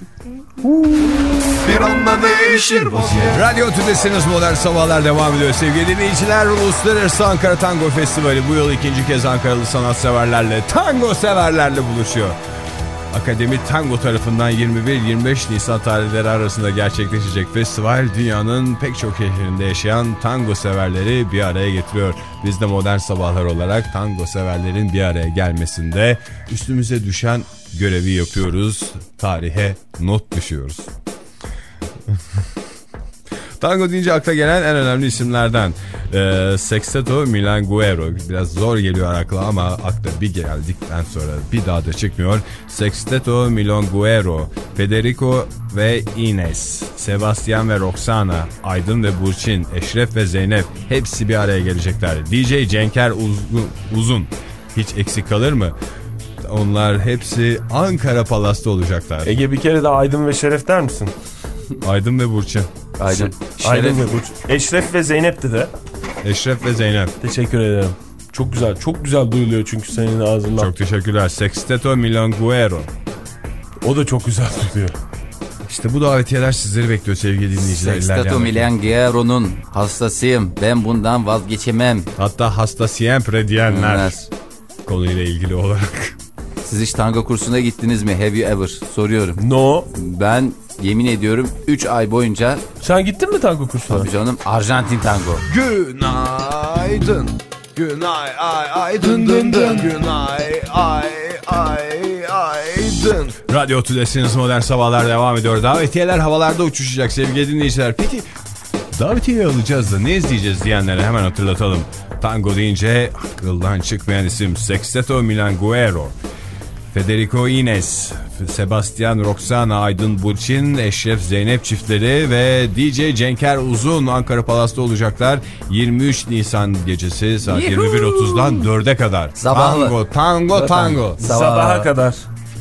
bir anda değişir vaziyet. Radyo Tüdesiniz, Modern Sabahlar devam ediyor sevgili dinleyiciler. Uluslararası Ankara Tango Festivali bu yıl ikinci kez Ankaralı sanatseverlerle, tango severlerle buluşuyor. Akademi Tango tarafından yirmi bir yirmi beş Nisan tarihleri arasında gerçekleşecek festival dünyanın pek çok şehrinde yaşayan tango severleri bir araya getiriyor. Biz de Modern Sabahlar olarak tango severlerin bir araya gelmesinde üstümüze düşen görevi yapıyoruz. Tarihe not düşüyoruz. Tango deyince akla gelen en önemli isimlerden. Ee, Sexteto Milonguero. Biraz zor geliyor akla ama akla bir geldikten sonra bir daha da çıkmıyor. Sexteto Milonguero, Federico ve Ines, Sebastian ve Roxana, Aydın ve Burçin, Eşref ve Zeynep hepsi bir araya gelecekler. D J Cenker Uzun, Uzun hiç eksik kalır mı? Onlar hepsi Ankara Palas'ta olacaklar. Ege bir kere de Aydın ve Şeref der misin? Aydın ve Burçin. Aydın. Aydın ve Burçin. Eşref ve Zeynep'ti de. Eşref ve Zeynep. Teşekkür ederim. Çok güzel. Çok güzel duyuluyor çünkü senin ağzından. Çok teşekkürler. Sexteto Milonguero. O da çok güzel duyuluyor. İşte bu davetiyeler sizleri bekliyor sevgili dinleyiciler. Sexteto Milonguero'nun hastasıyım. Ben bundan vazgeçemem. Hatta hasta siempre diyenler. Evet. Konuyla ilgili olarak. Siz hiç tango kursuna gittiniz mi? Have you ever? Soruyorum. No. Ben yemin ediyorum üç ay boyunca... Sen gittin mi tango kursuna? Tabii canım, Arjantin tango. Günaydın. Günay ay ay dın dın dın. Günay ay ay ay dın. Radyo Tülesi'niz Modern Sabahlar devam ediyor. Davetiyeler havalarda uçuşacak sevgili dinleyiciler. Peki davetiyeyi alacağız da ne izleyeceğiz diyenlere hemen hatırlatalım. Tango deyince akıldan çıkmayan isim Sexteto Milonguero, Federico Ines, Sebastian Roxana, Aydın Burçin, Eşref Zeynep çiftleri ve D J Cenker Uzun Ankara Palas'ta olacaklar. yirmi üç Nisan gecesi saat yirmi bir otuzdan dörde kadar. Sabahlı. Tango, tango, tango. Sabah. Sabaha kadar.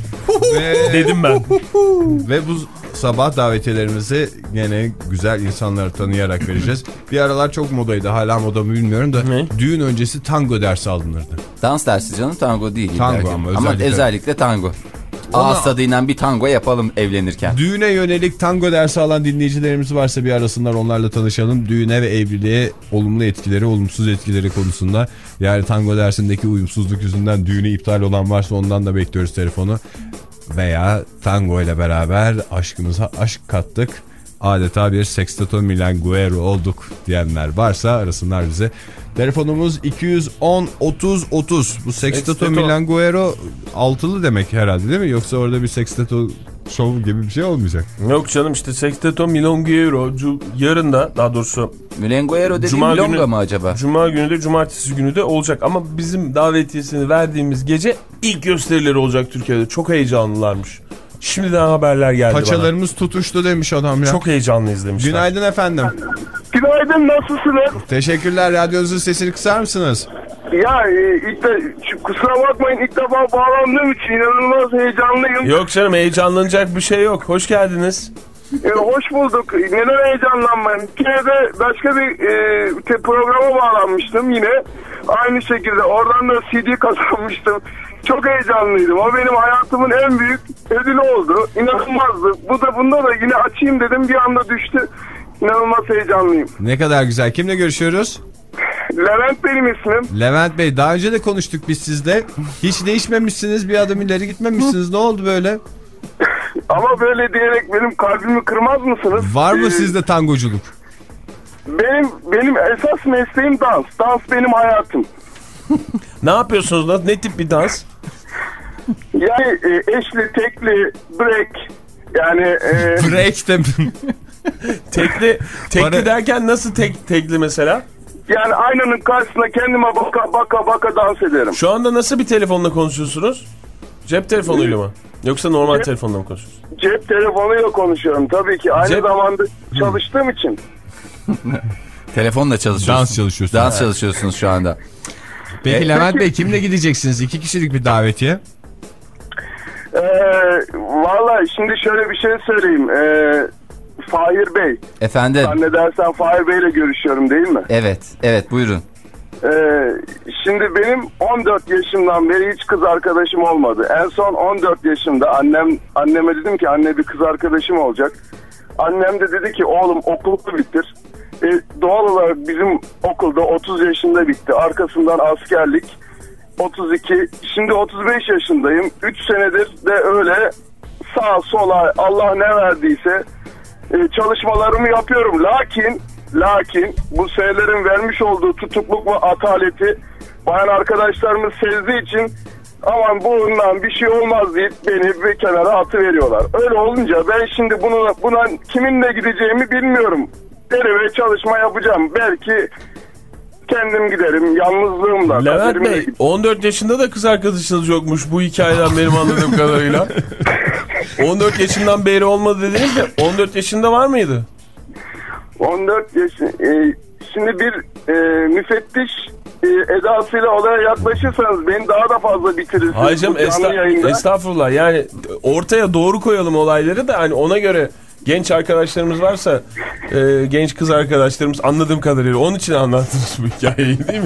Ve, Dedim ben. ve bu sabah davetiyelerimizi gene güzel insanları tanıyarak vereceğiz. Bir aralar çok modaydı, hala moda mı bilmiyorum da ne? Düğün öncesi tango dersi alınırdı. Dans dersi canım, tango değil. Tango ama ama özellikle. Ama özellikle tango. Ona... Ağız tadıyla bir tango yapalım evlenirken. Düğüne yönelik tango dersi alan dinleyicilerimiz varsa bir arasınlar, onlarla tanışalım. Düğüne ve evliliğe olumlu etkileri, olumsuz etkileri konusunda. Yani tango dersindeki uyumsuzluk yüzünden düğünü iptal olan varsa ondan da bekliyoruz telefonu. Veya tango ile beraber aşkımıza aşk kattık, adeta bir Sexteto Milonguero olduk diyenler varsa arasınlar bize. Telefonumuz iki yüz on otuz otuz. Bu Sexteto Milonguero altılı demek herhalde değil mi? Yoksa orada bir Sexteto show gibi bir şey olmayacak. Yok canım, işte Sexteto Milonguero yarın da, daha doğrusu Milonguero dediğim milonga mı acaba? Cuma günü de cumartesi günü de olacak ama bizim davetiyesini verdiğimiz gece ilk gösterileri olacak Türkiye'de. Çok heyecanlılarmış. Şimdiden haberler geldi Paçalarımız bana. Tutuştu demiş adam ya. Çok heyecanlıyız demişler. Günaydın efendim. Günaydın, nasılsınız? Teşekkürler, radyonuzun sesini kısar mısınız? Ya e, ilk de, kusura bakmayın, ilk defa bağlandığım için inanılmaz heyecanlıyım. Yok canım, heyecanlanacak bir şey yok. Hoş geldiniz. E, hoş bulduk. Neden heyecanlanmayın? Bir kere de başka bir e, programa bağlanmıştım yine. Aynı şekilde oradan da C D kazanmıştım. Çok heyecanlıydım. O benim hayatımın en büyük ödülü oldu. İnanılmazdı. Bu da bunda da yine açayım dedim, bir anda düştü. İnanılmaz heyecanlıyım. Ne kadar güzel. Kimle görüşüyoruz? Levent benim ismim. Levent Bey, daha önce de konuştuk biz sizle. Hiç değişmemişsiniz, bir adım ileri gitmemişsiniz. Ne oldu böyle? Ama böyle diyerek benim kalbimi kırmaz mısınız? Var mı ee, sizde tangoculuk? Benim benim esas mesleğim dans. Dans benim hayatım. Ne yapıyorsunuz lan? Ne tip bir dans? Yani e, eşli, tekli, break. Yani e, break de tekli tekli Para... derken nasıl tek tekli mesela? Yani aynanın karşısına kendime baka baka baka dans ederim. Şu anda nasıl bir telefonla konuşuyorsunuz? Cep telefonuyla mı? Yoksa normal cep, telefonla mı konuşuyorsunuz? Cep telefonuyla konuşuyorum tabii ki. Aynı cep... zamanda çalıştığım için. Telefonla çalışıyorsunuz. Dans çalışıyorsunuz. Dans çalışıyorsunuz şu anda. Peki e, Levent peki... Bey, kimle gideceksiniz? İki kişilik bir davetiye. Ee, Valla şimdi şöyle bir şey söyleyeyim. Ee, Fahir Bey. Efendim. Zannedersen Fahir Bey'le görüşüyorum değil mi? Evet, evet buyurun. Ee, şimdi benim on dört yaşımdan beri hiç kız arkadaşım olmadı. En son on dört yaşımda annem anneme dedim ki anne bir kız arkadaşım olacak. Annem de dedi ki oğlum okulu bitir. Ee, doğal olarak bizim okulda otuz yaşında bitti. Arkasından askerlik otuz iki. Şimdi otuz beş yaşındayım. üç senedir de öyle sağa sola Allah ne verdiyse e, çalışmalarımı yapıyorum. Lakin lakin bu senelerin vermiş olduğu tutukluk ve ataleti bayan arkadaşlarımız sezdiği için aman bundan bir şey olmaz deyip beni bir kenara atıveriyorlar. Öyle olunca ben şimdi bunu, buna kiminle gideceğimi bilmiyorum. deneme çalışma yapacağım. Belki kendim giderim yalnızlığımla. Levent Bey kaderimle... on dört yaşında da kız arkadaşınız yokmuş bu hikayeden benim anladığım kadarıyla. on dört yaşından beri olmadı dediniz de on dört yaşında var mıydı? on dört yaş. E, şimdi bir e, müfettiş e, edasıyla olaya yaklaşırsanız beni daha da fazla bitirirsiniz. Hacım esta- estağfurullah yani ortaya doğru koyalım olayları da hani ona göre genç arkadaşlarımız varsa e, genç kız arkadaşlarımız anladığım kadarıyla onun için anlattınız bu hikayeyi değil mi?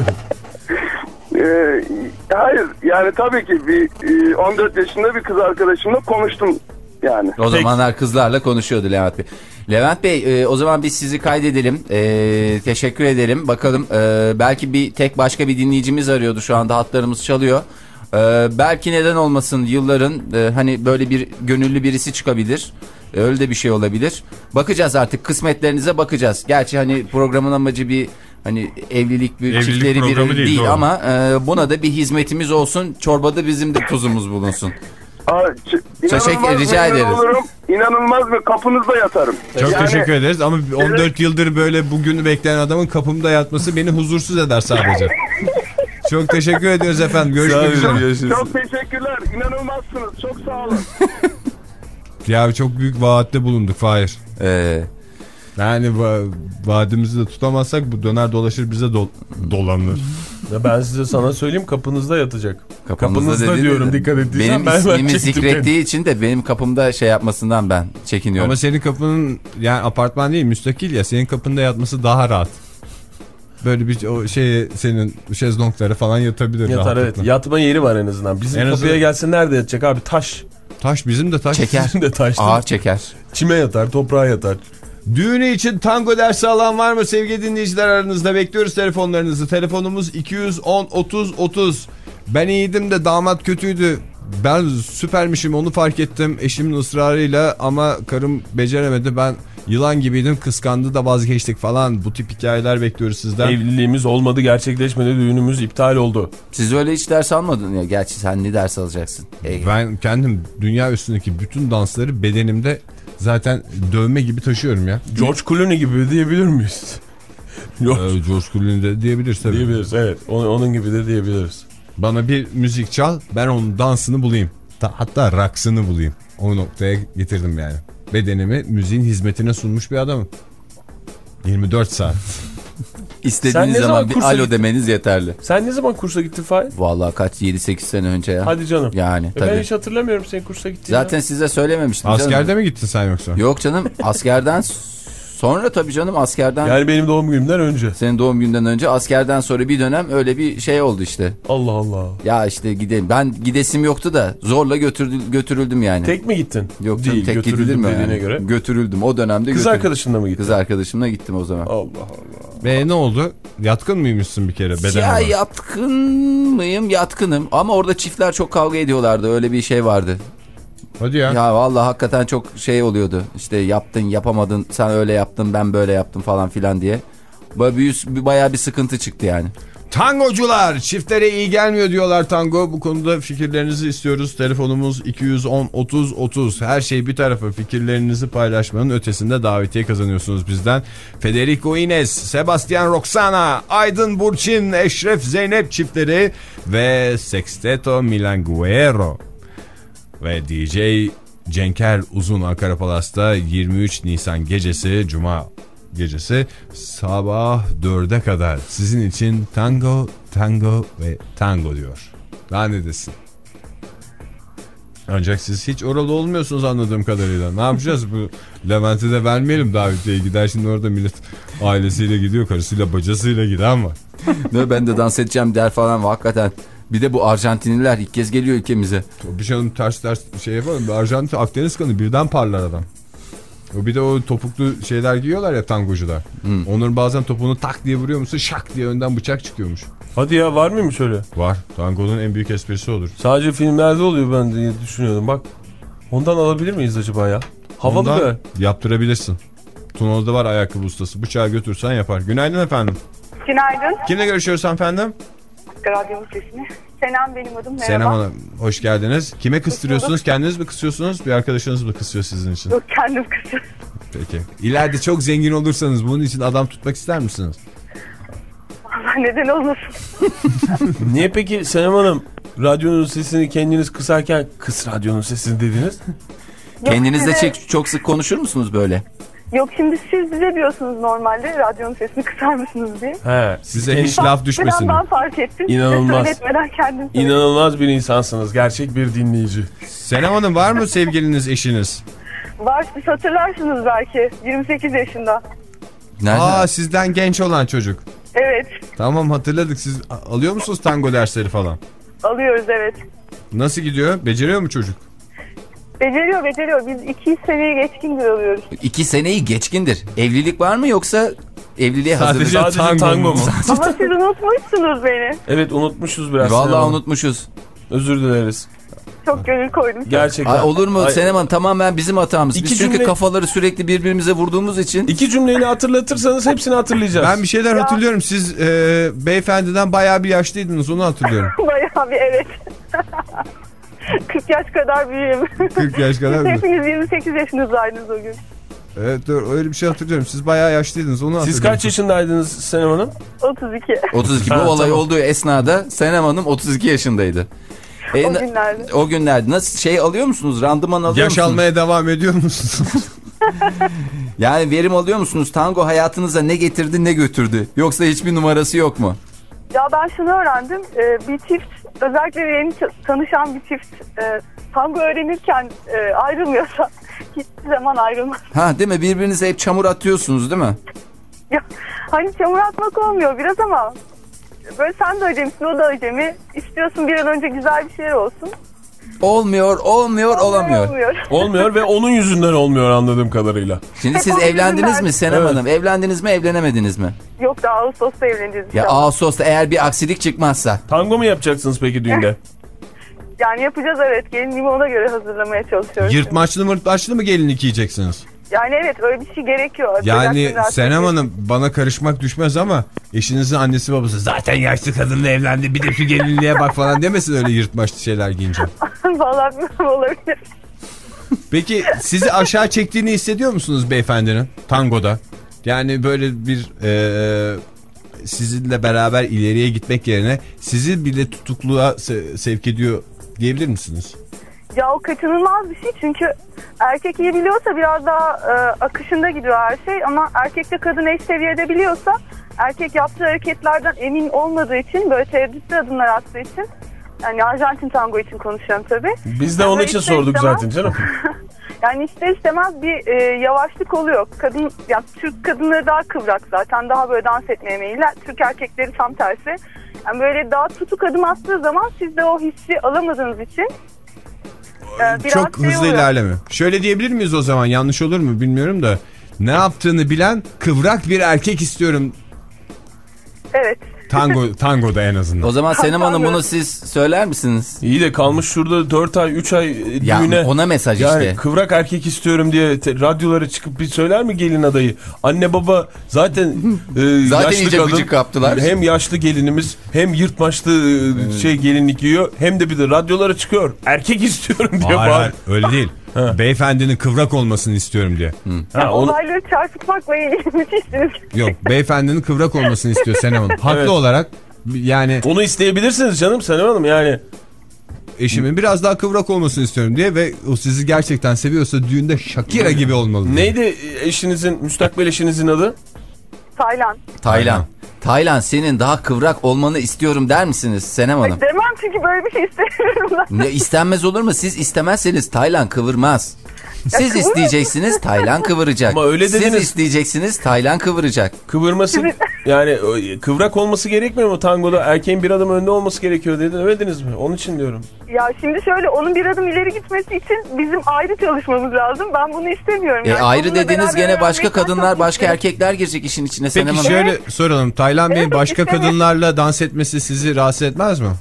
E, hayır yani tabii ki bir e, on dört yaşında bir kız arkadaşımla konuştum yani. O zamanlar kızlarla konuşuyordu Levent Bey. Levent Bey e, o zaman biz sizi kaydedelim. E, teşekkür edelim. Bakalım e, belki bir tek başka bir dinleyicimiz arıyordu şu anda hatlarımız çalıyor. E, belki neden olmasın yılların e, hani böyle bir gönüllü birisi çıkabilir. E, öyle de bir şey olabilir. Bakacağız artık kısmetlerinize bakacağız. Gerçi hani programın amacı bir hani evlilik bir Evlilik çiftleri bir programı değil, değil doğru. ama e, buna da bir hizmetimiz olsun. Çorbada bizim de tuzumuz bulunsun. Aa, Teşekkür rica ederiz. Olurum, inanılmaz bir kapınızda yatarım. Çok yani, teşekkür ederiz ama on dört yıldır böyle bugünü bekleyen adamın kapımda yatması beni huzursuz eder sadece. Çok teşekkür ediyoruz efendim. Görüşmek üzere. Çok teşekkürler. İnanılmazsınız. Çok sağ olun. Ya çok büyük vaatte bulunduk Fahir. Ee, Yani va- vaadimizi de tutamazsak bu döner dolaşır bize do- dolanır. Ya ben size sana söyleyeyim kapınızda yatacak. Kapımızda, kapınızda diyorum de, dikkat ettiysen. Benim ben ismimi ben zikrettiği için de benim kapımda şey yapmasından ben çekiniyorum. Ama senin kapının yani apartman değil müstakil ya senin kapında yatması daha rahat. Böyle bir o şey senin şezlongları falan yatabilir. Yatar evet. Yatma yeri var en azından. Bizim en kapıya azından... gelsin nerede yatacak abi? Taş. Taş bizim de taş. Çeker. Bizim de taş. Ağır çeker. Çime yatar, toprağa yatar. Düğünü için tango dersi alan var mı sevgili dinleyiciler aranızda bekliyoruz telefonlarınızı. Telefonumuz iki yüz on otuz otuz. Ben iyiydim de damat kötüydü. Ben süpermişim onu fark ettim eşimin ısrarıyla ama karım beceremedi. Ben yılan gibiydim kıskandı da vazgeçtik falan. Bu tip hikayeler bekliyoruz sizden. Evliliğimiz olmadı gerçekleşmedi düğünümüz iptal oldu. Siz öyle hiç ders almadın ya. Gerçi sen ne ders alacaksın? Ey. Ben kendim dünya üstündeki bütün dansları bedenimde zaten dövme gibi taşıyorum ya. George Clooney gibi diyebilir miyiz? George, ee, George Clooney de diyebiliriz tabii. Diyebiliriz evet. Onun, onun gibi de diyebiliriz. Bana bir müzik çal ben onun dansını bulayım. Ta, hatta raksını bulayım. O noktaya getirdim yani. Bedenimi müziğin hizmetine sunmuş bir adamım. yirmi dört saat. İstediğiniz zaman, zaman bir alo gittin? Demeniz yeterli. Sen ne zaman kursa gittin Fahir? Vallahi kaç yedi sekiz sene önce ya. Hadi canım. Yani e tabii. Ben hiç hatırlamıyorum senin kursa gittiğini. Zaten ya. Size söylememiştim. Askerde canım. mi gittin sen yoksa? Yok canım askerden sonra tabii canım askerden. Yani benim doğum günümden önce. Senin doğum günden önce askerden sonra bir dönem öyle bir şey oldu işte. Allah Allah. Ya işte gidelim. Ben gidesim yoktu da zorla götürdü, götürüldüm yani. Tek mi gittin? Yok canım, tek gidilir mi yani? Göre. Götürüldüm o dönemde. Kız götürdüm. arkadaşınla mı gittin? Kız arkadaşımla gittim o zaman. Allah Allah. Ve ne oldu? Yatkın mıymışsın bir kere bedene? Ya olarak? Yatkın mıyım? Yatkınım. Ama orada çiftler çok kavga ediyorlardı. Öyle bir şey vardı. Hadi ya. Ya vallahi hakikaten çok şey oluyordu. İşte yaptın yapamadın sen öyle yaptın ben böyle yaptım falan filan diye. Bayağı bir sıkıntı çıktı yani. Tangocular çiftlere iyi gelmiyor diyorlar tango. Bu konuda fikirlerinizi istiyoruz. Telefonumuz iki yüz on otuz otuz. Her şey bir tarafa fikirlerinizi paylaşmanın ötesinde davetiye kazanıyorsunuz bizden. Federico Ines, Sebastian Roxana, Aydın Burçin, Eşref Zeynep çiftleri ve Sexteto Milanguero. Ve D J Cenker Uzun Ankara Palas'ta yirmi üç Nisan gecesi Cuma gecesi sabah dörde kadar sizin için tango, tango ve tango diyor. Daha ne desin? Ancak siz hiç oralı olmuyorsunuz anladığım kadarıyla. Ne yapacağız bu? Levent'e de vermeyelim davetiye. Gider şimdi orada millet ailesiyle gidiyor, karısıyla bacasıyla giden var. Ne ben de dans edeceğim der falan hakikaten. Bir de bu Arjantinliler ilk kez geliyor ülkemize. Bir şey ters ters şey yapalım. Arjantin Akdeniz kanı birden parlar adam. O bir de o topuklu şeyler giyiyorlar ya tangocular. Hmm. Onların bazen topunu tak diye vuruyor musun? Şak diye önden bıçak çıkıyormuş. Hadi ya var mıymış öyle? Var. Tangonun en büyük esprisi olur. Sadece filmlerde oluyor ben diye düşünüyordum. Bak ondan alabilir miyiz acaba ya? Havalı ondan be. Yaptırabilirsin. Tunol'da var ayakkabı ustası. Bıçağı götürsen yapar. Günaydın efendim. Günaydın. Kimle görüşüyoruz efendim? Radyo sesini. Senem benim adım. Merhaba. Senem Hanım hoş geldiniz. Kime kıstırıyorsunuz? Kendiniz mi kısıyorsunuz? Bir arkadaşınız mı kısıyor sizin için? Yok kendim kısıyorum. Peki. İleride çok zengin olursanız bunun için adam tutmak ister misiniz? Neden olmasın? Niye peki Senem Hanım radyonun sesini kendiniz kısarken kıs radyonun sesini dediniz? Kendinizle size... çok, çok sık konuşur musunuz böyle? Yok şimdi siz bize diyorsunuz normalde radyonun sesini kısar mısınız diye. He, size hiç laf düşmesin. Ben fark ettim. İnanılmaz. Söyletmeden kendim söyledim. İnanılmaz bir insansınız. Gerçek bir dinleyici. Senem Hanım var mı sevgiliniz, eşiniz? Var, siz hatırlarsınız belki. yirmi sekiz yaşında. Nerede? Aa, sizden genç olan çocuk. Evet. Tamam, hatırladık. Siz alıyor musunuz tango dersleri falan? Alıyoruz evet. Nasıl gidiyor? Beceriyor mu çocuk? Beceriyor beceriyor. Biz iki seneyi geçkindir alıyoruz. İki seneyi geçkindir. Evlilik var mı yoksa evliliğe hazır? Sadece, sadece tango, tango mu? Ama siz unutmuşsunuz beni. Evet, unutmuşuz biraz. Vallahi unutmuşuz. Özür dileriz. Çok gönül koydum. Gerçekten. Ay, olur mu Ay. Senem Hanım, tamamen bizim hatamız. İki Biz çünkü cümle... kafaları sürekli birbirimize vurduğumuz için. İki cümleyle hatırlatırsanız hepsini hatırlayacağız. Ben bir şeyler Ya. hatırlıyorum. Siz e, beyefendiden bayağı bir yaşlıydınız, onu hatırlıyorum. Bayağı bir evet. kırk yaş kadar büyüğüm. kırk yaş kadar mı? Hepiniz yirmi sekiz yaşınızdaydınız o gün. Evet, doğru, öyle bir şey hatırlıyorum. Siz bayağı yaşlıydınız, onu hatırlıyorum. Siz kaç yaşındaydınız Senem Hanım? otuz iki. otuz iki. Bu Ha, olay tamam. olduğu esnada Senem Hanım otuz iki yaşındaydı. E, O günlerde. O günlerde. Nasıl şey alıyor musunuz? Randıman alıyor Yaş musunuz? almaya devam ediyor musunuz? Yani verim alıyor musunuz? Tango hayatınıza ne getirdi ne götürdü? Yoksa hiçbir numarası yok mu? Ya ben şunu öğrendim. Ee, bir çift, özellikle yeni tanışan bir çift e, tango öğrenirken e, ayrılmıyorsa hiçbir zaman ayrılmaz. Ha, değil mi? Birbirinize hep çamur atıyorsunuz değil mi? Ya, hani çamur atmak olmuyor biraz ama böyle sen de acemisin, o da acemi. İstiyorsun bir an önce güzel bir şeyler olsun. Olmuyor, olmuyor, olamıyor. Olmuyor. Olmuyor ve onun yüzünden olmuyor anladığım kadarıyla. Şimdi Hep siz onun evlendiniz yüzünden. mi Senem Evet. Hanım? Evlendiniz mi, evlenemediniz mi? Yok da Ağustos'ta evleneceğiz Ya inşallah. Ağustos'ta eğer bir aksilik çıkmazsa. Tango mu yapacaksınız peki düğünde? Yani yapacağız evet. Gelinliğimi ona göre hazırlamaya çalışıyoruz. Yırtmaçlı mırtmaçlı mı gelinlik yiyeceksiniz? Yani evet öyle bir şey gerekiyor. Yani Bacakları Senem rahatsız Hanım, bana karışmak düşmez ama eşinizin annesi babası zaten yaşlı kadınla evlendi, bir de şu gelinliğe bak falan demesin öyle yırtmaçlı şeyler giyince. Vallahi olabilir. Peki sizi aşağı çektiğini hissediyor musunuz beyefendinin tangoda? Yani böyle bir e, sizinle beraber ileriye gitmek yerine sizi bile tutukluğa se- sevk ediyor diyebilir misiniz? Ya o kaçınılmaz bir şey çünkü erkek iyi biliyorsa biraz daha e, akışında gidiyor her şey ama erkekle kadın eş seviyede biliyorsa erkek yaptığı hareketlerden emin olmadığı için böyle tereddütlü adımlar attığı için, yani Arjantin tango için konuşuyorum tabii. Biz de Yani onun böyle için ister sorduk istemez- zaten canım. Yani ister istemez bir e, yavaşlık oluyor. Kadın, ya Türk kadınları daha kıvrak zaten, daha böyle dans etmeye meyiller. Türk erkekleri tam tersi. Yani böyle daha tutuk adım attığı zaman siz de o hissi alamadığınız için e, biraz Çok şey hızlı oluyor. ilerleme. Şöyle diyebilir miyiz o zaman, yanlış olur mu bilmiyorum da, ne yaptığını bilen kıvrak bir erkek istiyorum Evet. tango tangoda en azından. O zaman Senem Hanım Tango. bunu siz söyler misiniz? İyi de kalmış şurada dört ay üç ay e, Ya düğüne. ona mesaj Yani işte. kıvrak erkek istiyorum diye te- radyolara çıkıp bir söyler mi gelin adayı? Anne baba zaten e, Zaten yaşlı iyice kadın. gıcık kaptılar. Hem yaşlı gelinimiz hem yırtmaçlı e, şey gelinlik giyiyor hem de bir de radyolara çıkıyor. Erkek istiyorum diye Hayır, bağır. hayır, öyle değil. Beyefendinin kıvrak olmasını istiyorum diye. Ha, onu... Olayları çarpıtmakla ilgili müthişsiniz. Yok, beyefendinin kıvrak olmasını istiyor Senem Hanım. Haklı Evet. olarak yani Onu isteyebilirsiniz canım Senem Hanım yani. eşimin biraz daha kıvrak olmasını istiyorum diye ve o sizi gerçekten seviyorsa düğünde Shakira gibi olmalı diye. Neydi eşinizin, müstakbel eşinizin adı? Tayland. Taylan. Taylan, senin daha kıvrak olmanı istiyorum der misiniz Senem Hanım? Demem çünkü böyle bir şey istemiyorum ben. Ne istenmez olur mu? Siz istemezseniz Taylan kıvırmaz. Siz kıvır- isteyeceksiniz, Taylan kıvıracak. Ama öyle Siz dediniz. isteyeceksiniz, Taylan kıvıracak. Kıvırması yani e, kıvrak olması gerekmiyor mu tangoda? Erkeğin bir adım önde olması gerekiyor dedi. Demediniz mi? Onun için diyorum. Ya şimdi şöyle, onun bir adım ileri gitmesi için bizim ayrı çalışmamız lazım. Ben bunu istemiyorum. E, Yani ayrı onunla dediğiniz beraber gene başka öğrenmekten kadınlar, çok başka mutluyum. erkekler girecek işin içine Senem Peki Hanım. şöyle soralım. Taylan Bey Evet, başka istemiyorum. kadınlarla dans etmesi sizi rahatsız etmez mi?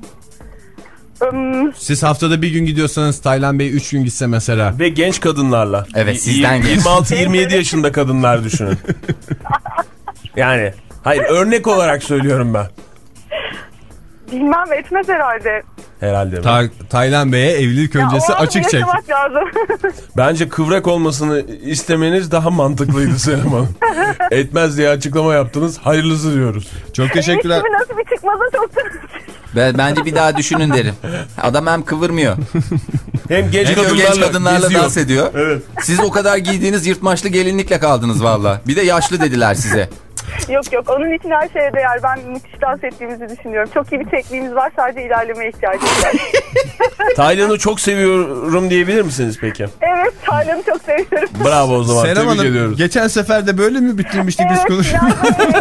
Hmm, Siz haftada bir gün gidiyorsanız Taylan Bey üç gün gitse mesela. Ve genç kadınlarla. Evet, Y- sizden genç. yirmi altı yirmi yedi yaşında kadınlar düşünün. Yani hayır, örnek olarak söylüyorum ben. bilmem etmez herhalde. Herhalde. Ta Taylan Bey'e evlilik öncesi ya, açık çek. lazım. Bence kıvrak olmasını istemeniz daha mantıklıydı Senem Hanım. Etmez diye açıklama yaptınız. Hayırlısı diyoruz. Çok teşekkürler. Eşimi nasıl bir çıkmaza çok Ben, bence bir daha düşünün derim. Adam hem kıvırmıyor. Hem genç Hem kadınlarla, genç kadınlarla geziyor. dans ediyor. Evet. Siz o kadar giydiğiniz yırtmaçlı gelinlikle kaldınız valla. Bir de yaşlı dediler size. Yok yok, onun için her şeye değer. Ben müthiş dans ettiğimizi düşünüyorum. Çok iyi bir tekniğimiz var, sadece ilerlemeye ihtiyacımız var. Taylan'ı çok seviyorum diyebilir misiniz peki? Evet, Taylan'ı çok seviyorum. Bravo o zaman. Serap Tebrik Hanım, ediyoruz. geçen sefer de böyle mi bitirmiştik biz Evet, konuşmayı?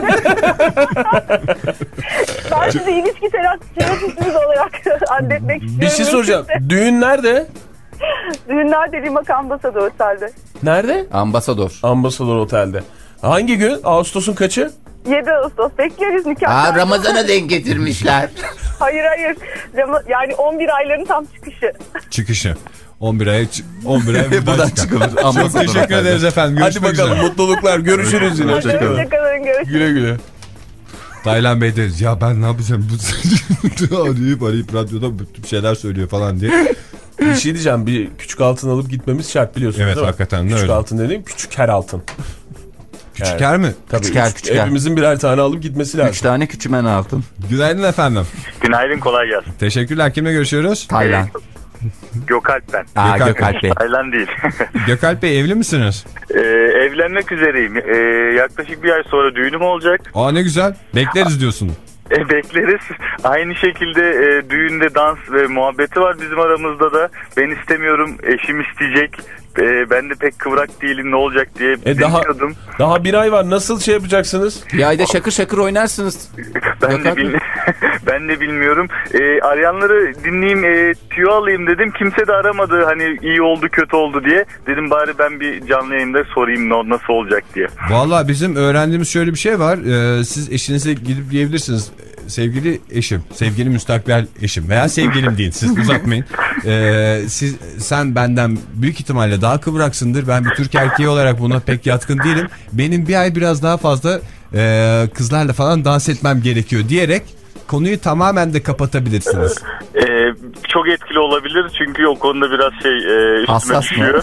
Ben sizi ilişki terapistiniz olarak adetmek istiyorum. Bir şey soracağım. Düğün nerede? Düğünler dediğim bak Ambasador Otel'de. Nerede? Ambasador. Ambasador Otel'de. Hangi gün? Ağustos'un kaçı? yedi Ağustos. Bekleriz nikah. Aa, Ramazan'a denk getirmişler. Hayır hayır. Yani on bir ayların tam çıkışı. Çıkışı. on bir ay on bir ay buradan çıkılır. Çok teşekkür ederiz efendim. Hadi bakalım üzere. mutluluklar. Görüşürüz yine. Hoşçakalın. Görüşürüz. Güle güle. Taylan Bey deriz ya ben ne yapacağım bu arayıp arayıp radyoda bütün şeyler söylüyor falan diye. Bir şey diyeceğim, bir küçük altın alıp gitmemiz şart biliyorsunuz Evet değil mi? hakikaten de Küçük öyle. altın dediğim küçük her altın. Küçük er mi? Tabii Küçük er, üç- küçük er. Hepimizin birer tane alıp gitmesi lazım. Üç tane küçümen altın. Günaydın efendim. Günaydın, kolay gelsin. Teşekkürler. Kimle görüşüyoruz? Taylan. Gökalp ben. Aa, Gökalp. Gökalp Bey. Taylan değil. Gökalp Bey evli misiniz? ee, evlenmek üzereyim. Ee, yaklaşık bir ay sonra düğünüm olacak. Aa ne güzel. Bekleriz diyorsun. E, bekleriz. Aynı şekilde e, düğünde dans ve muhabbeti var bizim aramızda da. Ben istemiyorum, eşim isteyecek. E, ben de pek kıvrak değilim, ne olacak diye E daha, bekliyordum. daha bir ay var. Nasıl şey yapacaksınız? Bir ayda şakır şakır oynarsınız. Ben Gökalp de, Bey. bil ben de bilmiyorum. E, arayanları dinleyeyim, e, tüyo alayım dedim. Kimse de aramadı hani iyi oldu kötü oldu diye. Dedim bari ben bir canlı yayında sorayım no, nasıl olacak diye. Vallahi bizim öğrendiğimiz şöyle bir şey var. Ee, siz eşinize gidip diyebilirsiniz. Sevgili eşim, sevgili müstakbel eşim veya sevgilim deyin, siz uzatmayın. Ee, siz, sen benden büyük ihtimalle daha kıvraksındır. Ben bir Türk erkeği olarak buna pek yatkın değilim. Benim bir ay biraz daha fazla e, kızlarla falan dans etmem gerekiyor diyerek konuyu tamamen de kapatabilirsiniz. E, çok etkili olabilir çünkü o konuda biraz şey e, üstüme Hassas düşüyor.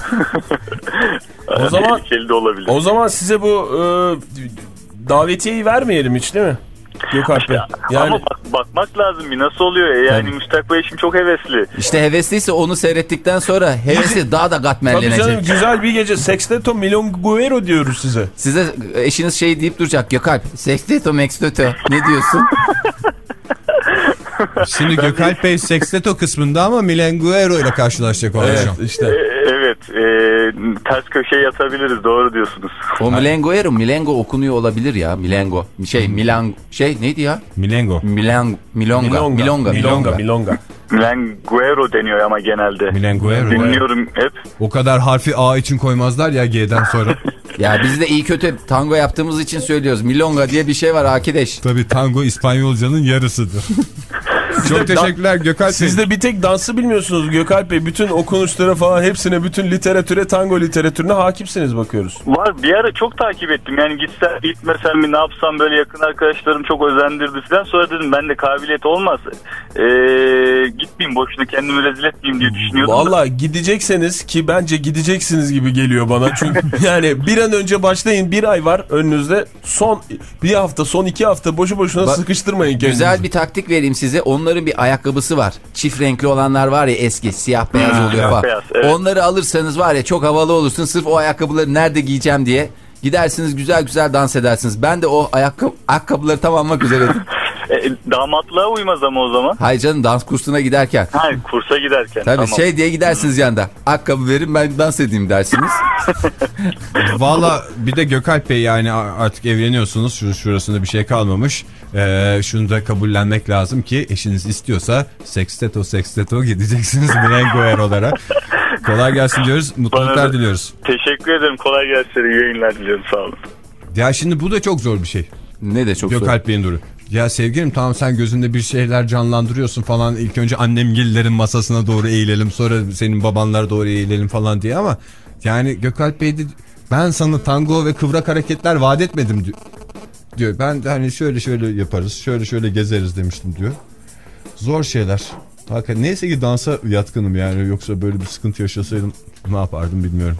O zaman tehlikeli de olabilir. O zaman size bu e, davetiyeyi vermeyelim hiç değil mi? Gökalp Bey. Yani Ama bak, bakmak lazım bir nasıl oluyor e, yani müstakbel eşim çok hevesli. İşte hevesliyse onu seyrettikten sonra hevesi daha da tabii canım, katmerlenecek. güzel bir gece. Sexteto Milonguero diyoruz size. Size eşiniz şey deyip duracak. Gökalp, sexteto mexteto. Ne diyorsun? Şimdi Gökalp Bey sexteto kısmında ama Milenguero ile karşılaşacak o Evet akşam. işte. E, evet e, ters köşeye yatabiliriz, doğru diyorsunuz. O Milengoero, Milengo okunuyor olabilir ya. Milengo. Şey, Milan, şey neydi ya? Milengo. Milan, Milonga. Milonga. Milonga. Milonga. Milonga. Milenguero deniyor ama genelde. Milenguero. Dinliyorum hep. O kadar harfi A için koymazlar ya G'den sonra. Ya biz de iyi kötü tango yaptığımız için söylüyoruz. Milonga diye bir şey var Akideş. Tabii tango İspanyolcanın yarısıdır. Çok teşekkürler Gökalp Bey. Siz de bir tek dansı bilmiyorsunuz Gökalp Bey. Bütün okunuşlara falan hepsine, bütün literatüre, tango literatürüne hakimsiniz bakıyoruz. Var, bir ara çok takip ettim yani gitsem gitmesem mi ne yapsam, böyle yakın arkadaşlarım çok özendirdi falan. Sonra dedim ben de kabiliyet olmaz ee, gitmeyeyim boşuna, kendimi rezil etmeyeyim diye düşünüyordum. Valla gidecekseniz, ki bence gideceksiniz gibi geliyor bana. Çünkü yani bir an önce başlayın, bir ay var önünüzde, son bir hafta, son iki hafta boşu boşuna Bak, sıkıştırmayın kendinizi. Güzel bir taktik vereyim size. Onların bir ayakkabısı var. Çift renkli olanlar var ya, eski siyah beyaz Ha, oluyor siyah falan. beyaz, evet. Onları alırsanız var ya çok havalı olursun. Sırf o ayakkabıları nerede giyeceğim diye gidersiniz, güzel güzel dans edersiniz. Ben de o ayakkabı, ayakkabıları tam almak üzereydim. E, damatlığa uymaz ama o zaman. Hayır canım, dans kursuna giderken. Ha, kursa giderken. Tabii tamam. şey diye gidersiniz yanda. Ayakkabı verin ben dans edeyim dersiniz. Valla bir de Gökalp Bey, yani artık evleniyorsunuz. Şur şurasında bir şey kalmamış. Ee, şunu da kabullenmek lazım ki eşiniz istiyorsa sexteto sexteto gideceksiniz Milenguero'lara. Kolay gelsin diyoruz. Mutluluklar diliyoruz. Teşekkür ederim. Kolay gelsin. İyi yayınlar diliyorum. Sağ olun. Ya şimdi bu da çok zor bir şey. Ne de çok zor. Gökalp Bey'in durumu. Ya sevgilim tamam, sen gözünde bir şeyler canlandırıyorsun falan. İlk önce annemgillerin masasına doğru eğilelim, sonra senin babanlara doğru eğilelim falan diye, ama yani Gökalp Bey de ben sana tango ve kıvrak hareketler vaat etmedim diyor. diyor. Ben de hani şöyle şöyle yaparız, şöyle şöyle gezeriz demiştim diyor. Zor şeyler. Hakikaten neyse ki dansa yatkınım yani. Yoksa böyle bir sıkıntı yaşasaydım ne yapardım bilmiyorum.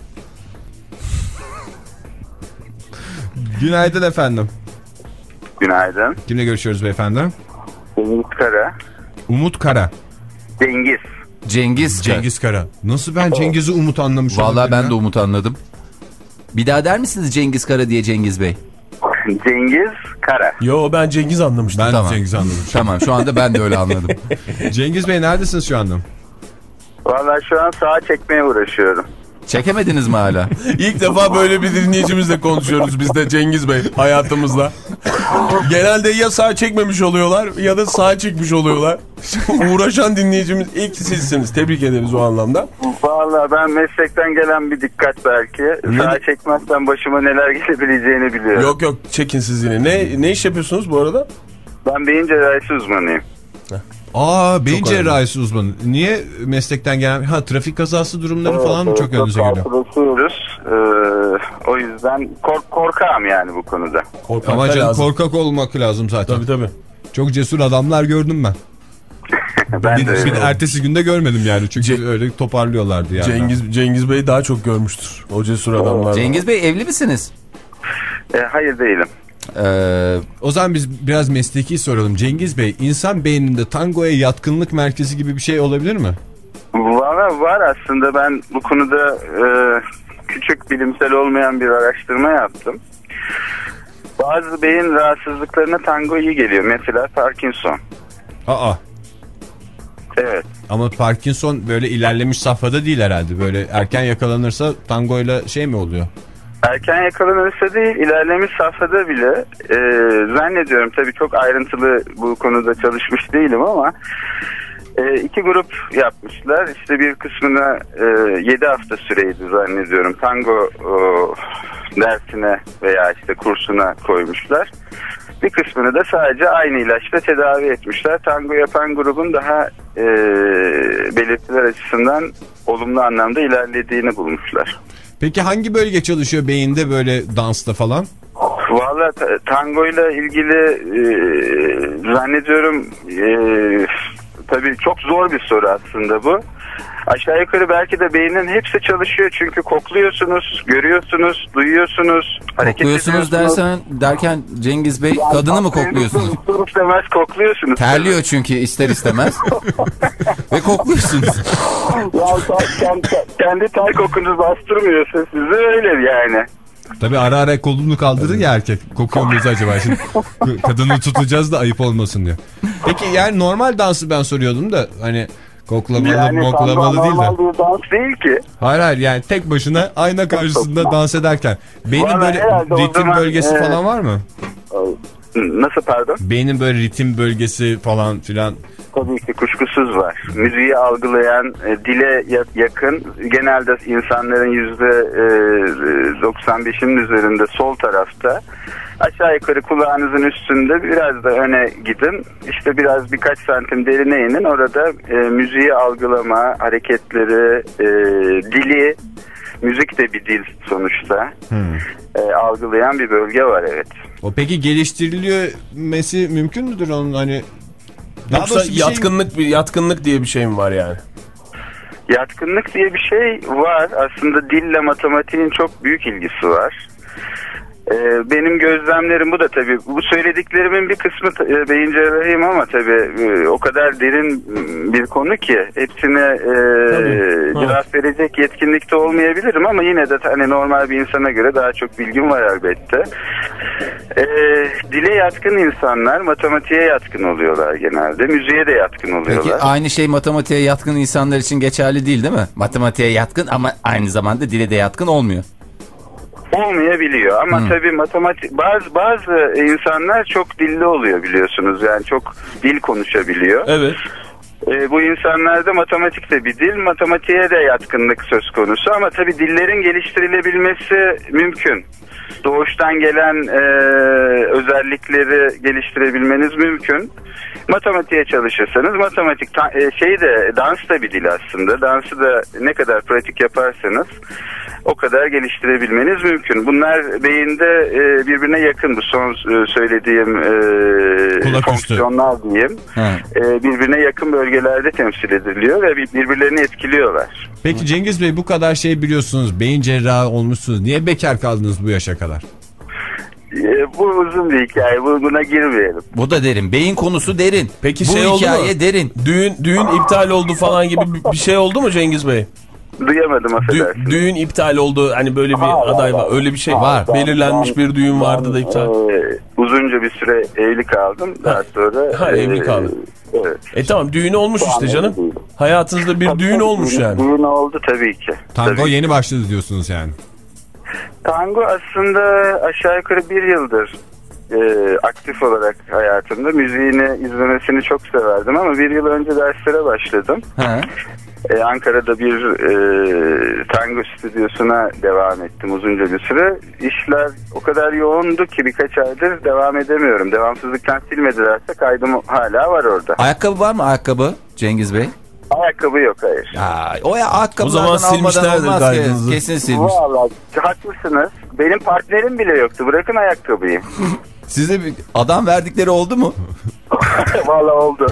Günaydın efendim. Günaydın. Kimle görüşüyoruz beyefendi? Umut Kara. Umut Kara. Cengiz. Cengiz. Cengiz Kara. Nasıl ben Cengiz'i Umut anlamış olabilirim? Vallahi ben ya? de Umut anladım. Bir daha der misiniz Cengiz Kara diye Cengiz Bey? Cengiz Kara. Yo ben Cengiz anlamıştım. Ben Tamam. de Cengiz anladım. Tamam şu anda ben de öyle anladım. Cengiz Bey neredesiniz şu anda? Vallahi şu an sağa çekmeye uğraşıyorum. Çekemediniz mi hala? İlk defa böyle bir dinleyicimizle konuşuyoruz biz de Cengiz Bey hayatımızda. Genelde ya sağ çekmemiş oluyorlar ya da sağ çekmiş oluyorlar. Uğraşan dinleyicimiz ilk sizsiniz. Tebrik ederiz o anlamda. Vallahi ben meslekten gelen bir dikkat belki. Ne? Sağa çekmezsen başıma neler gelebileceğini biliyorum. Yok yok çekin siz yine. Ne, ne iş yapıyorsunuz bu arada? Ben beyin cerrahisi uzmanıyım. Aa beyin Çok cerrahisi uzmanı. Niye meslekten gelen? Ha trafik kazası durumları falan mı çok önünüze geliyor? Karşılaşıyoruz. Ee, o yüzden kork korkağım yani bu konuda. Korkak Ama canım lazım. korkak olmak lazım zaten. Tabii tabii. Çok cesur adamlar gördüm ben. Ben bir, de bir de ertesi günde görmedim yani. Çünkü Ce- öyle toparlıyorlardı yani. Cengiz, Cengiz Bey daha çok görmüştür. O cesur adamlar. Cengiz Bey evli misiniz? E, hayır değilim. Ee, o zaman biz biraz mesleki soralım. Cengiz Bey, insan beyninde tangoya yatkınlık merkezi gibi bir şey olabilir mi? Var, var aslında. Ben bu konuda e, küçük bilimsel olmayan bir araştırma yaptım. Bazı beyin rahatsızlıklarına tango iyi geliyor. Mesela Parkinson. Aa. Evet. Ama Parkinson böyle ilerlemiş safhada değil herhalde. Böyle erken yakalanırsa tangoyla şey mi oluyor? Erken yakalanırsa değil, ilerlemiş safhada bile e, zannediyorum, tabii çok ayrıntılı bu konuda çalışmış değilim ama e, iki grup yapmışlar. İşte bir kısmına e, yedi hafta süreydi zannediyorum. Tango o, dersine veya işte kursuna koymuşlar. Bir kısmını da sadece aynı ilaçla tedavi etmişler. Tango yapan grubun daha e, belirtiler açısından olumlu anlamda ilerlediğini bulmuşlar. Peki hangi bölge çalışıyor beyinde böyle dansta falan? Valla tango ile ilgili e, zannediyorum e, tabii çok zor bir soru aslında bu. Aşağı yukarı belki de beynin hepsi çalışıyor çünkü kokluyorsunuz, görüyorsunuz, duyuyorsunuz, hareket Kokluyorsunuz ediyorsunuz. dersen derken Cengiz Bey Yani kadını mı kokluyorsunuz, kokluyorsunuz? ister istemez kokluyorsunuz. Terliyor çünkü ister istemez. Ve kokluyorsunuz. Ya kendi, kendi ter kokunuz bastırmıyorsa sizi öyle yani. Tabii ara ara kolunu kaldırır ya erkek. Kokuyor muyuz acaba? Şimdi kadını tutacağız da ayıp olmasın diyor. Peki yani normal dansı ben soruyordum da hani koklamalı Yani moklamalı değil de. normal bir dans değil ki. Hayır hayır yani tek başına ayna karşısında dans ederken. Beynin Vallahi böyle herhalde o ritim zaman, bölgesi e, falan var mı? Nasıl pardon? Beynin böyle ritim bölgesi falan filan. Tabii ki kuşkusuz var. Müziği algılayan, e, dile yakın, genelde insanların yüzde doksan beşinin üzerinde sol tarafta. Aşağı yukarı kulağınızın üstünde biraz da öne gidin. İşte biraz birkaç santim derine inin. Orada e, müziği algılama, hareketleri, e, dili, müzik de bir dil sonuçta. Hmm. E, algılayan bir bölge var, evet. O peki geliştirilmesi mümkün müdür onun hani? Yoksa yatkınlık şey... bir yatkınlık diye bir şey mi var yani? Yatkınlık diye bir şey var. Aslında dille matematiğin çok büyük ilgisi var. Ee, benim gözlemlerim bu da tabii. Bu söylediklerimin bir kısmı e, beyin cerrahiyim ama tabii e, o kadar derin bir konu ki hepsine e, cevap verecek yetkinlikte olmayabilirim ama yine de hani normal bir insana göre daha çok bilgim var elbette. E, dile yatkın insanlar matematiğe yatkın oluyorlar genelde. Müziğe de yatkın oluyorlar. Peki aynı şey matematiğe yatkın insanlar için geçerli değil değil mi? Matematiğe yatkın ama aynı zamanda dile de yatkın olmuyor. Olmayabiliyor ama hmm. tabii matematik bazı bazı insanlar çok dilli oluyor biliyorsunuz, yani çok dil konuşabiliyor. Evet. E, bu insanlarda matematik de bir dil, matematiğe de yatkınlık söz konusu ama tabii dillerin geliştirilebilmesi mümkün. Doğuştan gelen e, özellikleri geliştirebilmeniz mümkün. Matematiğe çalışırsanız matematik ta, e, şey de dans da bir dil aslında. Dansı da ne kadar pratik yaparsanız o kadar geliştirebilmeniz mümkün. Bunlar beyinde e, birbirine yakın bu son e, söylediğim e, fonksiyonlar diyeyim. E, birbirine yakın bölgelerde temsil ediliyor ve birbirlerini etkiliyorlar. Peki Cengiz Bey, bu kadar şey biliyorsunuz, beyin cerrahı olmuşsunuz. Niye bekar kaldınız bu yaşa kadar? E, bu uzun bir hikaye. Bu, buna girmeyelim. Bu da derin. Beyin konusu derin. Peki bu şey oldu mu? hikaye derin. Düğün, düğün iptal oldu falan gibi bir şey oldu mu Cengiz Bey? Duyamadım, affedersin. Dü, düğün iptal oldu. Hani böyle bir ha, aday var. Öyle bir şey var. Belirlenmiş bir düğün vardı da iptal. E, uzunca bir süre evli kaldım. Daha sonra... Ha, e, evli kaldım. Evet. E tamam, düğün olmuş işte canım. Hayatınızda bir düğün olmuş yani. Düğün oldu tabii ki. Tango tabii yeni ki. başladı diyorsunuz yani. Tango aslında aşağı yukarı bir yıldır e, aktif olarak hayatımda. Müziğini izlemesini çok severdim ama bir yıl önce derslere başladım. He. Ee, Ankara'da bir e, tango stüdyosuna devam ettim uzunca bir süre. İşler o kadar yoğundu ki birkaç aydır devam edemiyorum. Devamsızlıktan silmedilerse kaydım hala var orada. Ayakkabı var mı, ayakkabı Cengiz Bey? Ayakkabı yok, hayır. Ya, o ya ayakkabılardan o zaman almadan olmaz ki. kaydınızı. Kesin silmiş. Vallahi haklısınız. Benim partnerim bile yoktu. Bırakın ayakkabıyı. Size bir adam verdikleri oldu mu? Vallahi oldu.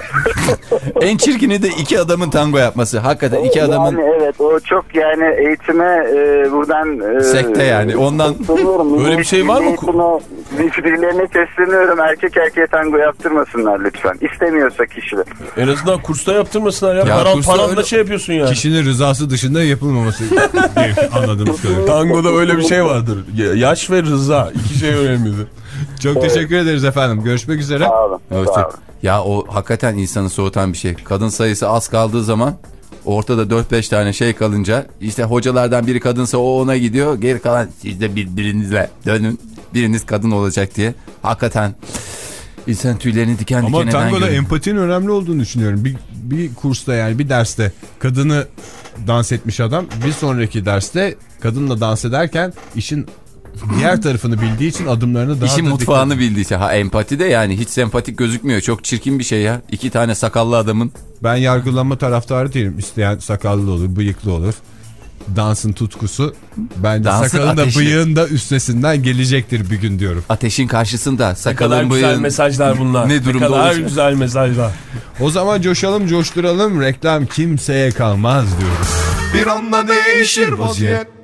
En çirkini de iki adamın tango yapması. Hakikaten iki adamın. Yani evet, o çok yani eğitime e, buradan. E, sekte yani ondan. Öyle bir şey var mı? Birilerine sesleniyorum, erkek erkeğe tango yaptırmasınlar lütfen. İstemiyorsa kişi. En azından kursta yaptırmasınlar ya. Ya Paran, kursta paranla öyle... şey yapıyorsun yani. Kişinin rızası dışında yapılmaması anladığımız kadarıyla. Tangoda öyle bir şey vardır. Yaş ve rıza, iki şey önemlidir. Çok evet. Teşekkür ederiz efendim. Görüşmek üzere. Sağ olun. Evet. Sağ olun. Ya o hakikaten insanı soğutan bir şey. Kadın sayısı az kaldığı zaman ortada dört beş tane şey kalınca işte hocalardan biri kadınsa o ona gidiyor. Geri kalan siz de birbirinizle dönün. Biriniz kadın olacak diye. Hakikaten insan tüylerini diken Ama diken eden tangoda görüyorum. empatinin önemli olduğunu düşünüyorum. Bir, bir kursta yani bir derste kadını dans etmiş adam bir sonraki derste kadınla dans ederken işin diğer tarafını bildiği için adımlarını daha İşin da mutfağını dikkat... bildiği için. Ha, empati de yani hiç sempatik gözükmüyor. Çok çirkin bir şey ya. İki tane sakallı adamın. Ben yargılanma taraftarı değilim. İsteyen sakallı olur, bıyıklı olur. Dansın tutkusu bence Dansın sakalın da ateşi. bıyığın da üstesinden gelecektir bir gün diyorum. Ateşin karşısında sakalın bıyığın. Ne kadar güzel mesajlar bunlar. Ne durumda ne kadar olacak? güzel mesajlar. O zaman coşalım, coşturalım. Reklam kimseye kalmaz diyoruz. Bir anda değişir vaziyet.